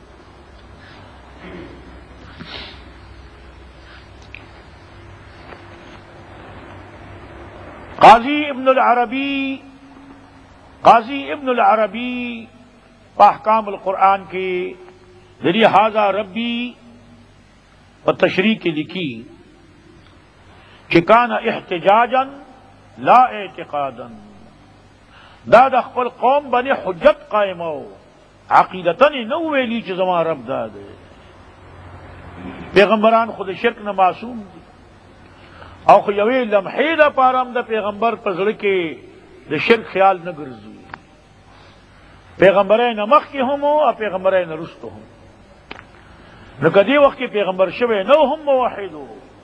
قاضی ابن العربی پا احکام القرآن کی ذریعہ ہاذا ربی و تشریح کی لکھی کہ کان احتجاجا لا اعتقادا، دا د خپل قوم باندې حجت قائمو، عقیدتن نو ویلی چې زما رب دا دی. پیغمبران خود شرک نه معصوم دي او خو یوې لمحې دپاره هم د پیغمبر په زړه کې د شرک خیال نه ګرځي. پیغمبرای نه مخکې هم او پیغمبرای نه وروسته هم. نو کدی وخت کې پیغمبر شوه نو هم موحدو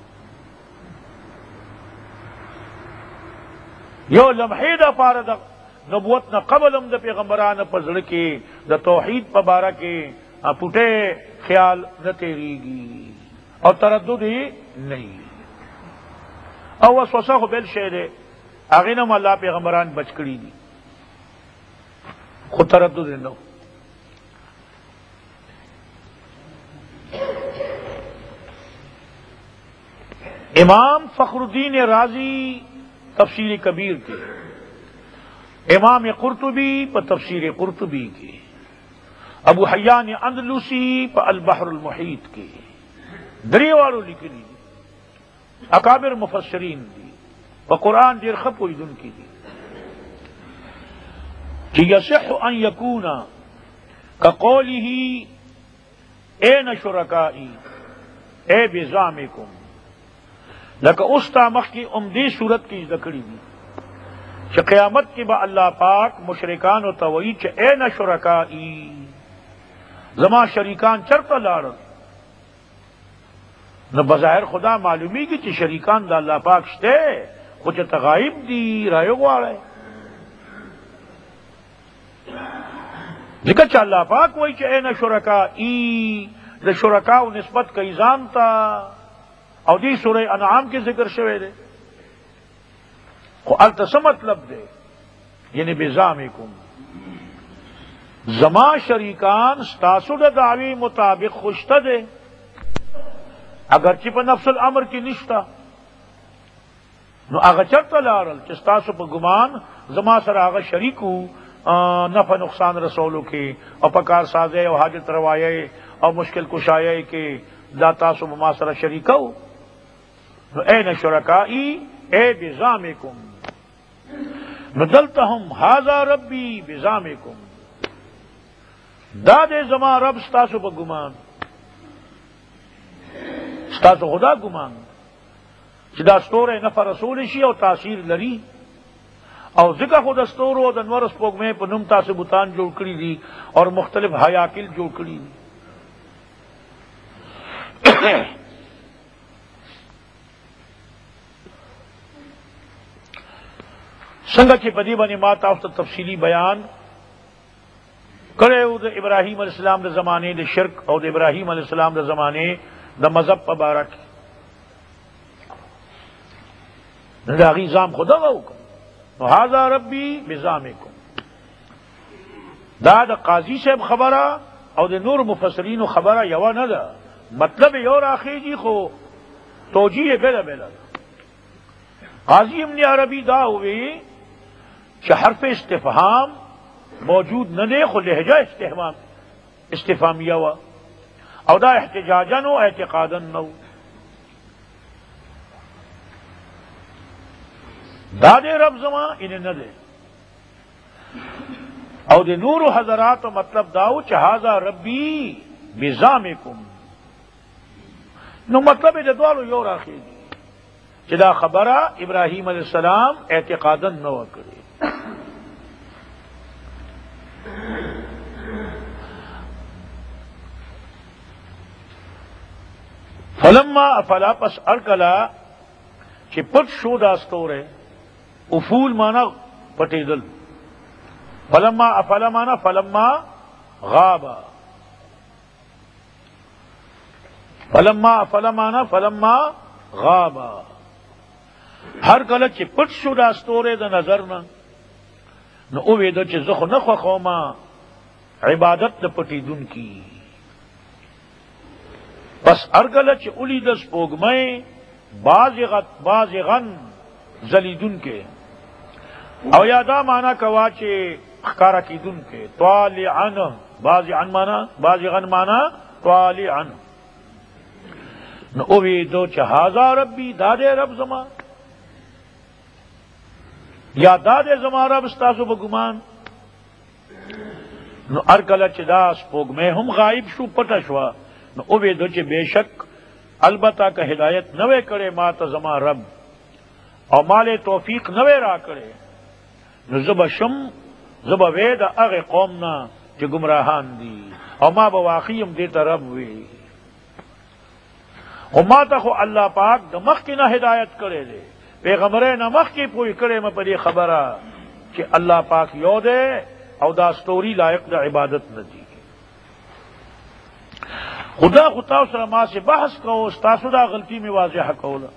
یو لمحې د پاره د نبوت نه قبل هم د پیغمبرانو په زړه کې د توحید په باره کې پټه خیال نه تیریږي او تردد نه او وسوسه خو بل شی دی هغه نه الله پیغمبران بچ کړي دي خو تردد نه امام فخر الدین رازی تفسیر کبیر کے امام قرطبی پر تفسیر قرطبی کے ابو حیان اندلسی پر البحر المحیط کے دری والوں لکھی دی اکابر مفسرین دی و قرآن دیر خط کوئی دن کی دی کہ یصح ان یکون کقولہ این شرکائی اے بزعمکم لکہ اس تامخ کی عمدی صورت کی ذکری دی کہ قیامت کی با اللہ پاک مشرکان و توئی چھ این شرکائی زما شریکان چرتا لارن نہ بظاہر خدا معلومی کی چھ شریکان دا اللہ پاک شتے کچھ تغائب دی رائیو گوارے ذکر چھ اللہ پاک وہی چھ این شرکائی لشرکاء نسبت کا ایزام تا او دی سورہ انعام کے ذکر شوے دے خو التسا مطلب دے یعنی بزعمکم زما شریکان ستاسو دا دعوی مطابق خوشتا دے اگرچہ پا نفس الامر کی نشتا نو اگا چرتا لارل چستاسو پا گمان زما سر آگا شریکو نفع نقصان رسولو کے او پکار سازے او حاجت روایے او مشکل کشایے کے دا تاسو ما سر شریکو نو این شرکائی اے بزعمکم نو دلتہم ھذا ربی بزعمکم دا دے زما رب ستاسو پا گمان ستاسو خدا گمان چدا ستور نفع رسول شی او تاثیر لری او ذکر خود ستور او دنور سپوگ میں پا نم تاسو بوتان جوڑ کری دی اور مختلف حیاکل جوڑ کری دی سنگا چی پدی بنی ما تاسو تفصیلی بیان کرے او دا ابراہیم علیہ السلام دا زمانے دا شرک او دا ابراہیم علیہ السلام دا زمانے دا مذہب پبارک دا غیزام خدا گا ھذا ربی بزعمکم دا قاضی صاحب خبرہ او دا نور مفسرین خبرہ یوا نہ دا مطلب یور آخری خو توجیہ بیلا بیلا قاضی ابن عربی دا ہوئی کہ حرف استفہام موجود نہ دے خو لہجہ استفہامیہ وا او دا احتجاجا نو اعتقادا نو دا دے رب زمان انہیں نہ دے او دے نور و حضرات و مطلب داو ھذا ربی بزعمکم نو مطلب دے دوالو یور آخری چدا خبرہ ابراہیم علیہ السلام اعتقادا نو کرے فلما افلا پس ارکلا چی پٹ شو داستور ہے افول مانا پٹی دل فلما افلا مانا فلما غابا فلما افلا مانا فلما غابا ہر کله چې پټ شو دا ستوره د نظر نه نو او وېدو چې زه خو نه خوښوم عبادت د پټېدون کی پس هر کله چې اولی د سپوږمۍ بازغن زلیدون کې او یادا مانا کوا چې ښکارا کیدون کې طالعن بازغن مانا بازغن مانا طالعن نو او وېدو چې ھذا ربی دا دې رب زما یا داد زما رب ستاسو بگمان نو ارکل چی دا سپوگ میں ہم غائب شو پتا شوا نو او بیدو چی بے شک البتہ کا ہدایت نوے کرے ما تا زما رب او مال توفیق نوے را کرے نو زبا وید اغی قومنا چی گمراہان دی او ما بواقعیم دیتا رب وی ما ته خو الله پاک د مخ نه هدایت کړي دي پیغمبر نه مخ کې پوي کړي م په دې خبره چې الله پاک یو دی او دا ستوري لایق د عبادت نه دي. خدا سره ما سے بحث کو تاسو دا غلطی می واضح کوله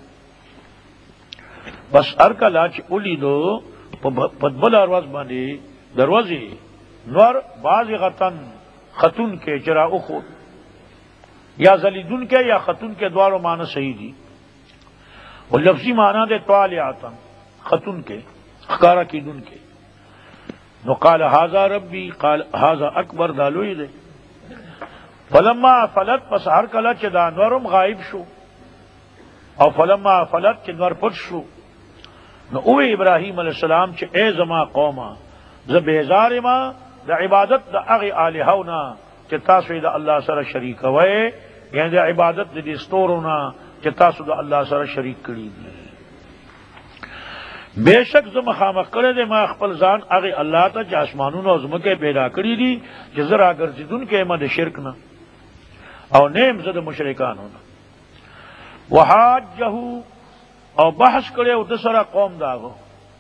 بس هر کله چې ولیدو په بل ورځ باندې دروازې نور بازغتن خاتون کې چرا اخو یا زلیدون کے یا خاتون کے دوارو معنی صحیح دی اور لفظی معنی دے طالعاتن خاتون کے خکارا کی دن کے نو قال هذا ربی قال هذا اکبر دالوی دے فلما فلت پس ہر کلا چه دا انورم غائب شو او فلما فلت چه انور پت شو نو اوی ابراہیم علیہ السلام چه اے زما قوما زبیزار ما دا عبادت دا اغی آلہونا چه تاسوی دا اللہ سر شریک ہوئے یعنی دا عبادت دا ستورونا چه تاسو دا اللہ سر شریک کری دی بے شک زم خامق کرے دے ما خپل ځان اغی اللہ تا چه اسمانون او زمکے پیدا کری دی چه ذرا گرزیدون کے ما دا شرک نا او نیم زد مشرکانونا وحاجہو او بحث کرے او دسرا قوم داغو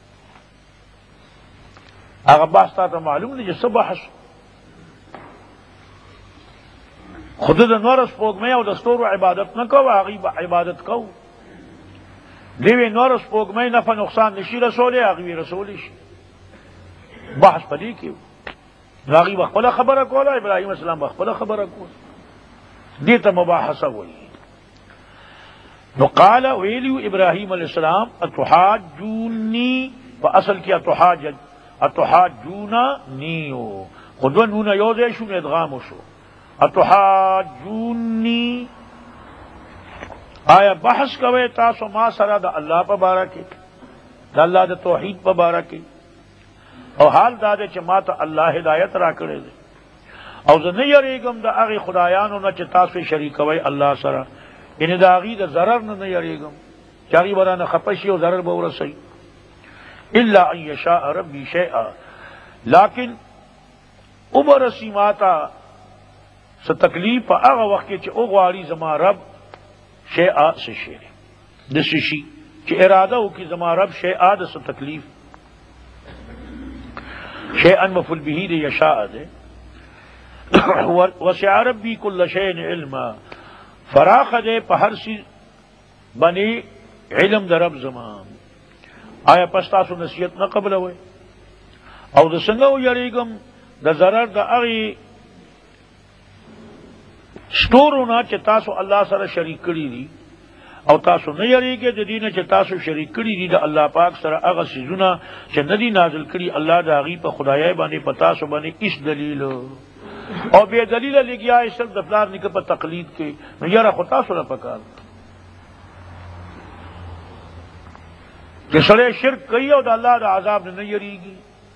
اگر بحث تا معلوم نہیں جس بحث خود د نور سپوږمۍ او د ستورو عبادت نه کوو هغوی عبادت کوو دیوی نور سپوږمۍ نفع نقصان نشي رسولی هغوی رسولی شي بحث په دې کې نو هغوی به خپله خبره کوله ابراهیم اسلام به خپله خبره کوله دې ته مباحثه وایي نو قال ویلیو ابراهیم علیہ السلام اتحاجونی په اصل کې اتحاجونا نیو خودو نون یوزے شو ادغام شو اتحاجونی آیا بحث کوئے تاسو ما سرا دا اللہ پا بارا کی دا اللہ دا توحید پا بارا کی او حال دا دے چھ ما تا اللہ ہدایت را کرے دے او زن یریگم دا اغی خدایانو نا چھ تاسو شریکوئے اللہ سرا یعنی دا اغی دا ضرر نا یریگم چاگی برانا خپشی و ضرر بورسی الا ان یشاء ربی شیئا لیکن ابرسی ماتا س تکلیف اغا وقت چ اغواری زما رب شیئا سے شیر دسشی چ ارادہ ہو کہ زما رب شیئا دس تکلیف شیئا مفعول به دے یشاء دے وسع ربی کل شیء علما فراخ دے په ہر چیز بنی علم در رب زمان آیا پستاسو نصیحت نہ قبل ہوئے او د څنګه یریګم د ضرر د اغي ستورونا چې تاسو الله سره شریک کړی دي او تاسو نه یریږئ د دینه چې تاسو شریک کړی دي د الله پاک سره هغه سيزونه چې ندي نازل کړي الله د هغې په خدایي باندې په تاسو باندې هیڅ دلیل او بے دلیل لګیا صرف د پلار نیکه په تقلید کې نو یاره خو تاسو نه پکار کہ سڑے شرک کئی اور اللہ دا عذاب نے نہیں یریگی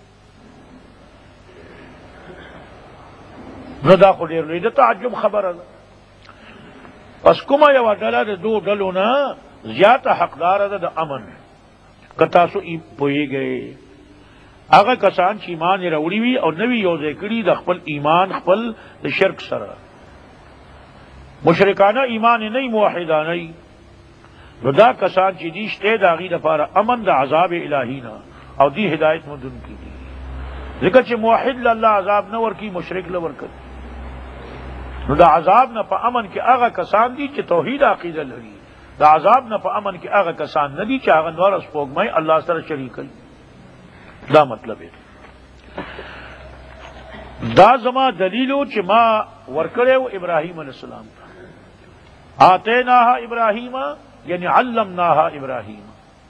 نو دا خو ډیر لوی د تعجب خبره ده پس کومه یوه ډله د دو ډلو نه زیاته حقداره ده د امن که تاسو پوهیږئ هغه کسان چې ایمان یې راوړي وي او نوي یوځای کړي د خپل ایمان خپل د شرک سره مشرکانه ایمان یې نه موحدانه ای نو دا کسان چې دي شته د هغې دپاره امن د عذاب الهي نه او دی هدایت موندونکي دي ځکه چې موحد له الله عذاب نه ورکي مشرک له ورکوي نو دا عذاب نه په امن کې هغه کسان دي چې توحید عقیده لري دا عذاب نه په امن کې هغه کسان نه دي چې هغه نور سپوږمۍ الله سره شریک کوي دا مطلب دی دا زما دلیلو چې ما ورکړیو ابراهیم علیہ السلام آتیناها ابراهیم یعنی علمناها ابراهیم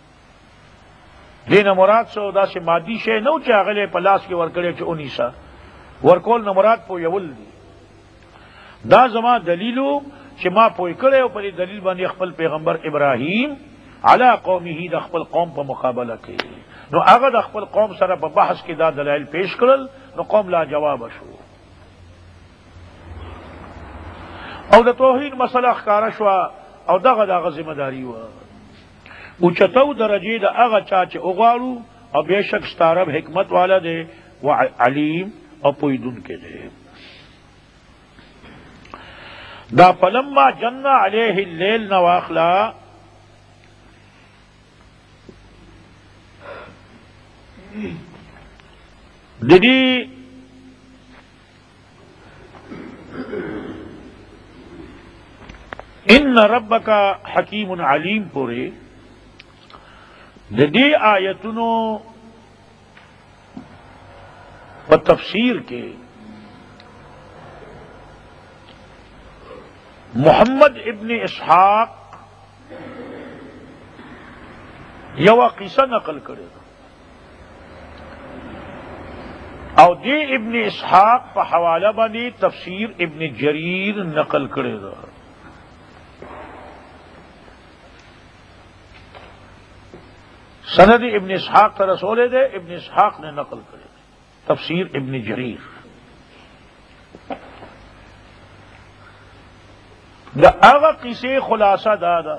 دین مراد سو دا سے مادی شے نو چې هغه په لاس کې ورکړی چې اونیسا ورکول نه مراد په یول دی دا زما دلیلو چې ما پوی کړو په دلیل باندې خپل پیغمبر ابراهیم علی قومه د خپل قوم په مقابله کې نو هغه د خپل قوم سره په بحث کې دا دلایل پیش کړل نو قوم لا جواب شو او د توحید مسله ښکارا شو او دغه ذمہ داری و او چتو درجه د هغه چا چې وغواړو او بهشک ستارب حکمت والا دی و علیم او پویدون کې دی دا فلما جن علیہ اللیل نواخلا ددی ان ربک حکیم علیم پورے ددی آیتنو و تفسیر کے محمد ابن اسحاق یوا قصہ نقل کرے گا او دی ابن اسحاق پہ حوالہ بنی تفسیر ابن جریر نقل کرے گا. سند ابن اسحاق کا رسول دے ابن اسحاق نے نقل کرے تفسیر ابن جریر. دا آغا قصے خلاصہ دادا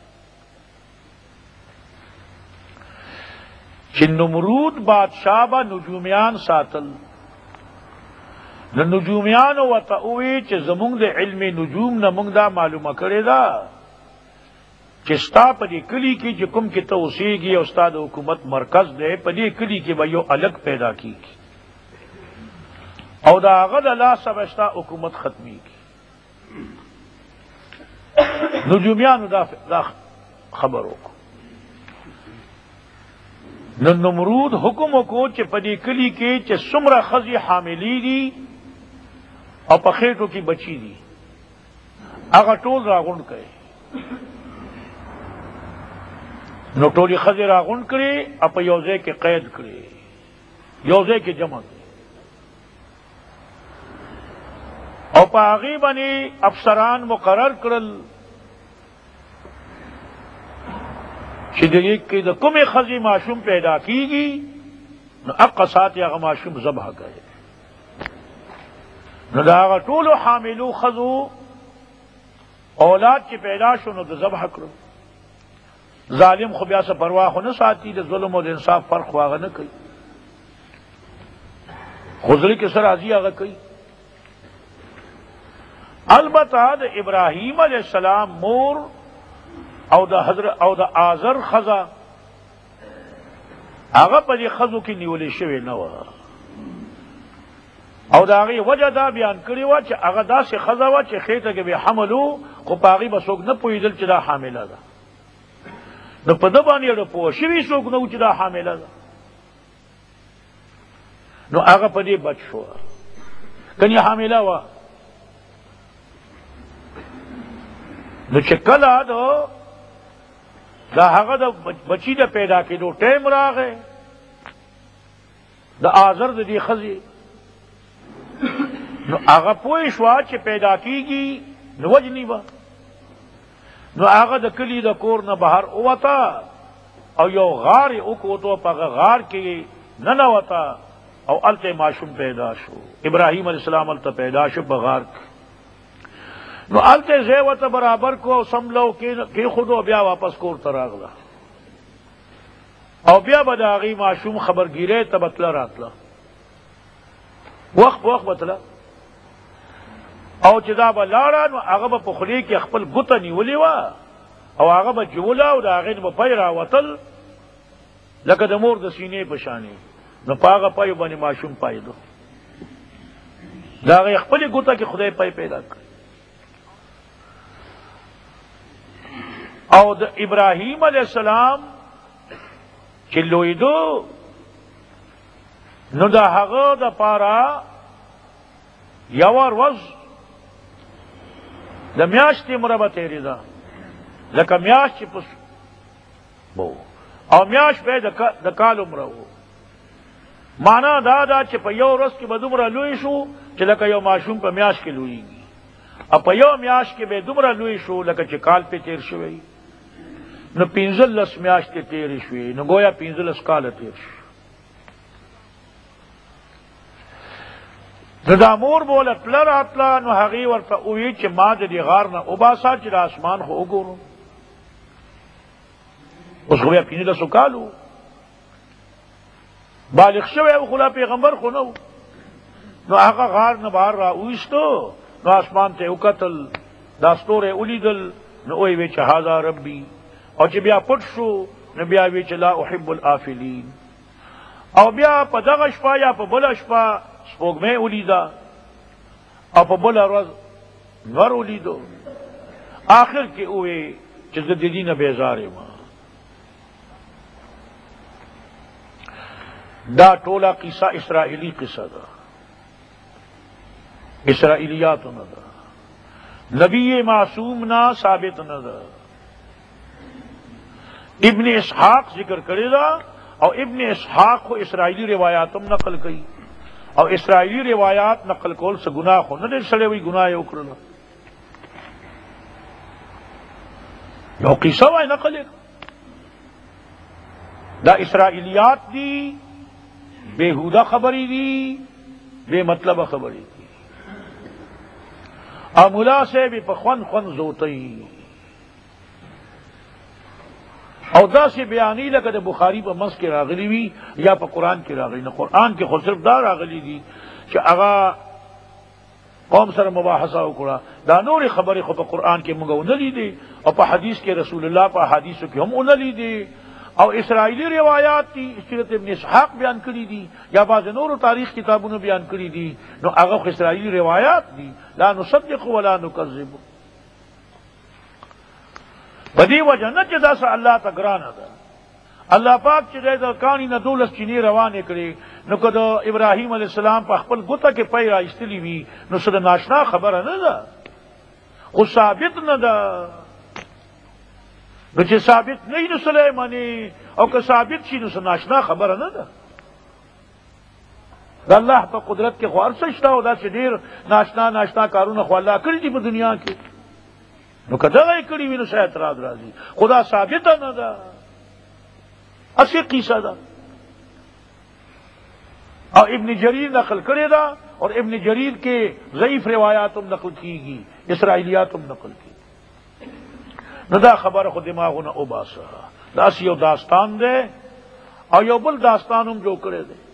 چھ نمرود بادشاہ با نجومیان ساتل دا نجومیان و تاوی چھ زمونگ دا علم نجوم نمونگ دا معلومہ کرے دا چستا پدی کلی کی جکم کی توسیع گی استاد حکومت مرکز دے پدی کلی کی بیو الگ پیدا کی او دا غد اللہ سبشتا حکومت ختمی کی نجومیان دا خبروں کو نمرود حکم کو چ پدی کلی کے چ سمرہ خزی حاملی دی اور پخیٹوں کی بچی دی اگر ٹول راغن کرے نو ٹولی خزی راغن کرے اپ یوزے کے قید کرے یوزے کے جمع کرے اور پاغی بنی افسران مقرر کرل کہ دا کم خزی معشوم پیدا کی گی نو اقصات یا معشوم ذبح کرے نو دا آغا طول حاملو خزو اولاد کی پیدا شو نو دا ذبح کرو. ظالم خبیا سے پرواہ نہ ساتھی دا ظلم و دا انصاف فرق واغا نہ کئی خزری کے سر آزی آغا کئی. البتہ دا ابراہیم علیہ السلام مور او دا حضرت او دا آزر خزا آغا پا دی خزو کی نیولی شوی نوا او دا آغی وجہ دا بیان کری وا چا آغا دا سی خزا وا چا خیتا کے بے حملو خو پاغی بسوک نا پویدل چا دا حاملہ دا نو پا دبانی دا پوشوی سوک نو چا دا حاملہ دا نو آغا پا دی بچ شوا کنی حاملہ وا نو چکلا دا هغه د بچی د پیدا کېدو ټیم راغی د آزر د دې خزي نو هغه پوه شو چې پیدا کیږي نو وجنی با نو هغه د کلی د کور نه بهر اوتا او یو غار وکوتو په غار کې نه نوتا او الته معشوم پیدا شو. ابراہیم علیہ السلام الته پیدا شو بغار نو الته زیوت برابر کو سملو کی خودو بیا واپس کور تراغلا او بیا بداغی معشوم خبر گیرے تبتلا راتلا وقت بتلا او چدا بلارا نو هغه په پخلی کې خپل ګوت نیولې وا او هغه به جولا او دا غین په پیرا وتل لکه د مور د سینې بشانی نو پاغه پای باندې معشوم پایدو دا خپل ګوت کې خدای پای پیدا کړ. او د ابراہیم علیہ السلام چلویدو نو دا هغه د پارا یوار وز د میاشتې مربع تیری دا لکه میاشت پس بو او میاشت به د کال عمره وو معنا دا چې په یو ورځ کې به دومره لوی شو چې لکه یو ماشوم په میاشت کې لویږي او په یو میاشت کې به دومره لوی شو لکه چې کال په تیر شوی نو 15 میاشتې تیرې شوې نو گویا 15 کاله تیر شو. دا مور بوله پلر اتلا نو هغې ورته وویل چې ما د دې غار نه وباسه چې د اسمان خو وګورو. اوس خو بیا 15 کالو بالغ شوی او خلا پیغمبر خو نه نو هغه غار نه بهر را وایستو نو اسمان ته وکتل دا ستوره ولیدل نو وی وی چې هاذا ربي، او چې بیا پټ شو نو بیا وی چې لا احب الافلین. او بیا په دغه شپه یا په بل شپه سپوږمۍ ولیدا او په بل ورځ نور ولیدو. آخر کې وی چې د دې نه بیزار یم. دا ټوله قصه اسرائیلی قصه ده، اسرائیلیات نه ده، نبی معصوم نا ثابت نه ده. ابن اسحاق ذکر کړی دا، او ابن اسحاق کو اسرائیلی روایاتم نقل کړي، او اسرائیلی روایات نقل کول څه ګناه خو نه دي، سړی وی ګناه یې وکړل. یو قصه وای نقل دا اسرائیلیات دی، بےہودہ خبری دی، بے مطلب خبری دی. امولا سے بھی پخون خون زوتی او دا سے بیانی لگا دا بخاری پا منس کے راغلی وی یا پا قرآن کے راغلی. نہ قرآن کے خود صرف دا راغلی دی کہ اغا قوم سر مباحثہ اکڑا دا نور خبری خو پا قرآن کے منگا انلی دی، اور پا حدیث کے رسول اللہ پا حدیثوں کے ہم انلی دی. اور اسرائیلی روایات کی سیرت ابن اسحاق بیان کری دی یا بعض نور و تاریخ کتابوں نے بیان کری دی، نو اغا اسرائیلی روایات دی لا نصدق ولا نکذب. بدی وجہ نہ جدا سا اللہ تگران دا اللہ پاک چدے دا کانی نہ دولس چینی روانے کرے نو کدو ابراہیم علیہ السلام پا خپل گتا کے پی رائستلی وی نو سد ناشنا خبر نہ دا، خود ثابت نہ دا. نو چې ثابت نه نو سلیمانی او که ثابت شي نو ناشنا خبره نه ده. د الله په قدرت کې خو هر څه شته، او دا چې ډېر ناشنا کارونه خو الله کړي دي په دنیا کې، نو که دغه یې کړي وي نو څه اعتراض راځي، خدا ثابته نه ده، اصل قصه ده. اور ابن جریر نقل کرے دا، اور ابن جریر کے ضعیف روایاتم نقل کی گی، اسرائیلیاتم نقل کی. نو دا خبر خو دماغونه او باسه، دا یو داستان ده او یو بل داستانم جو کړی دی.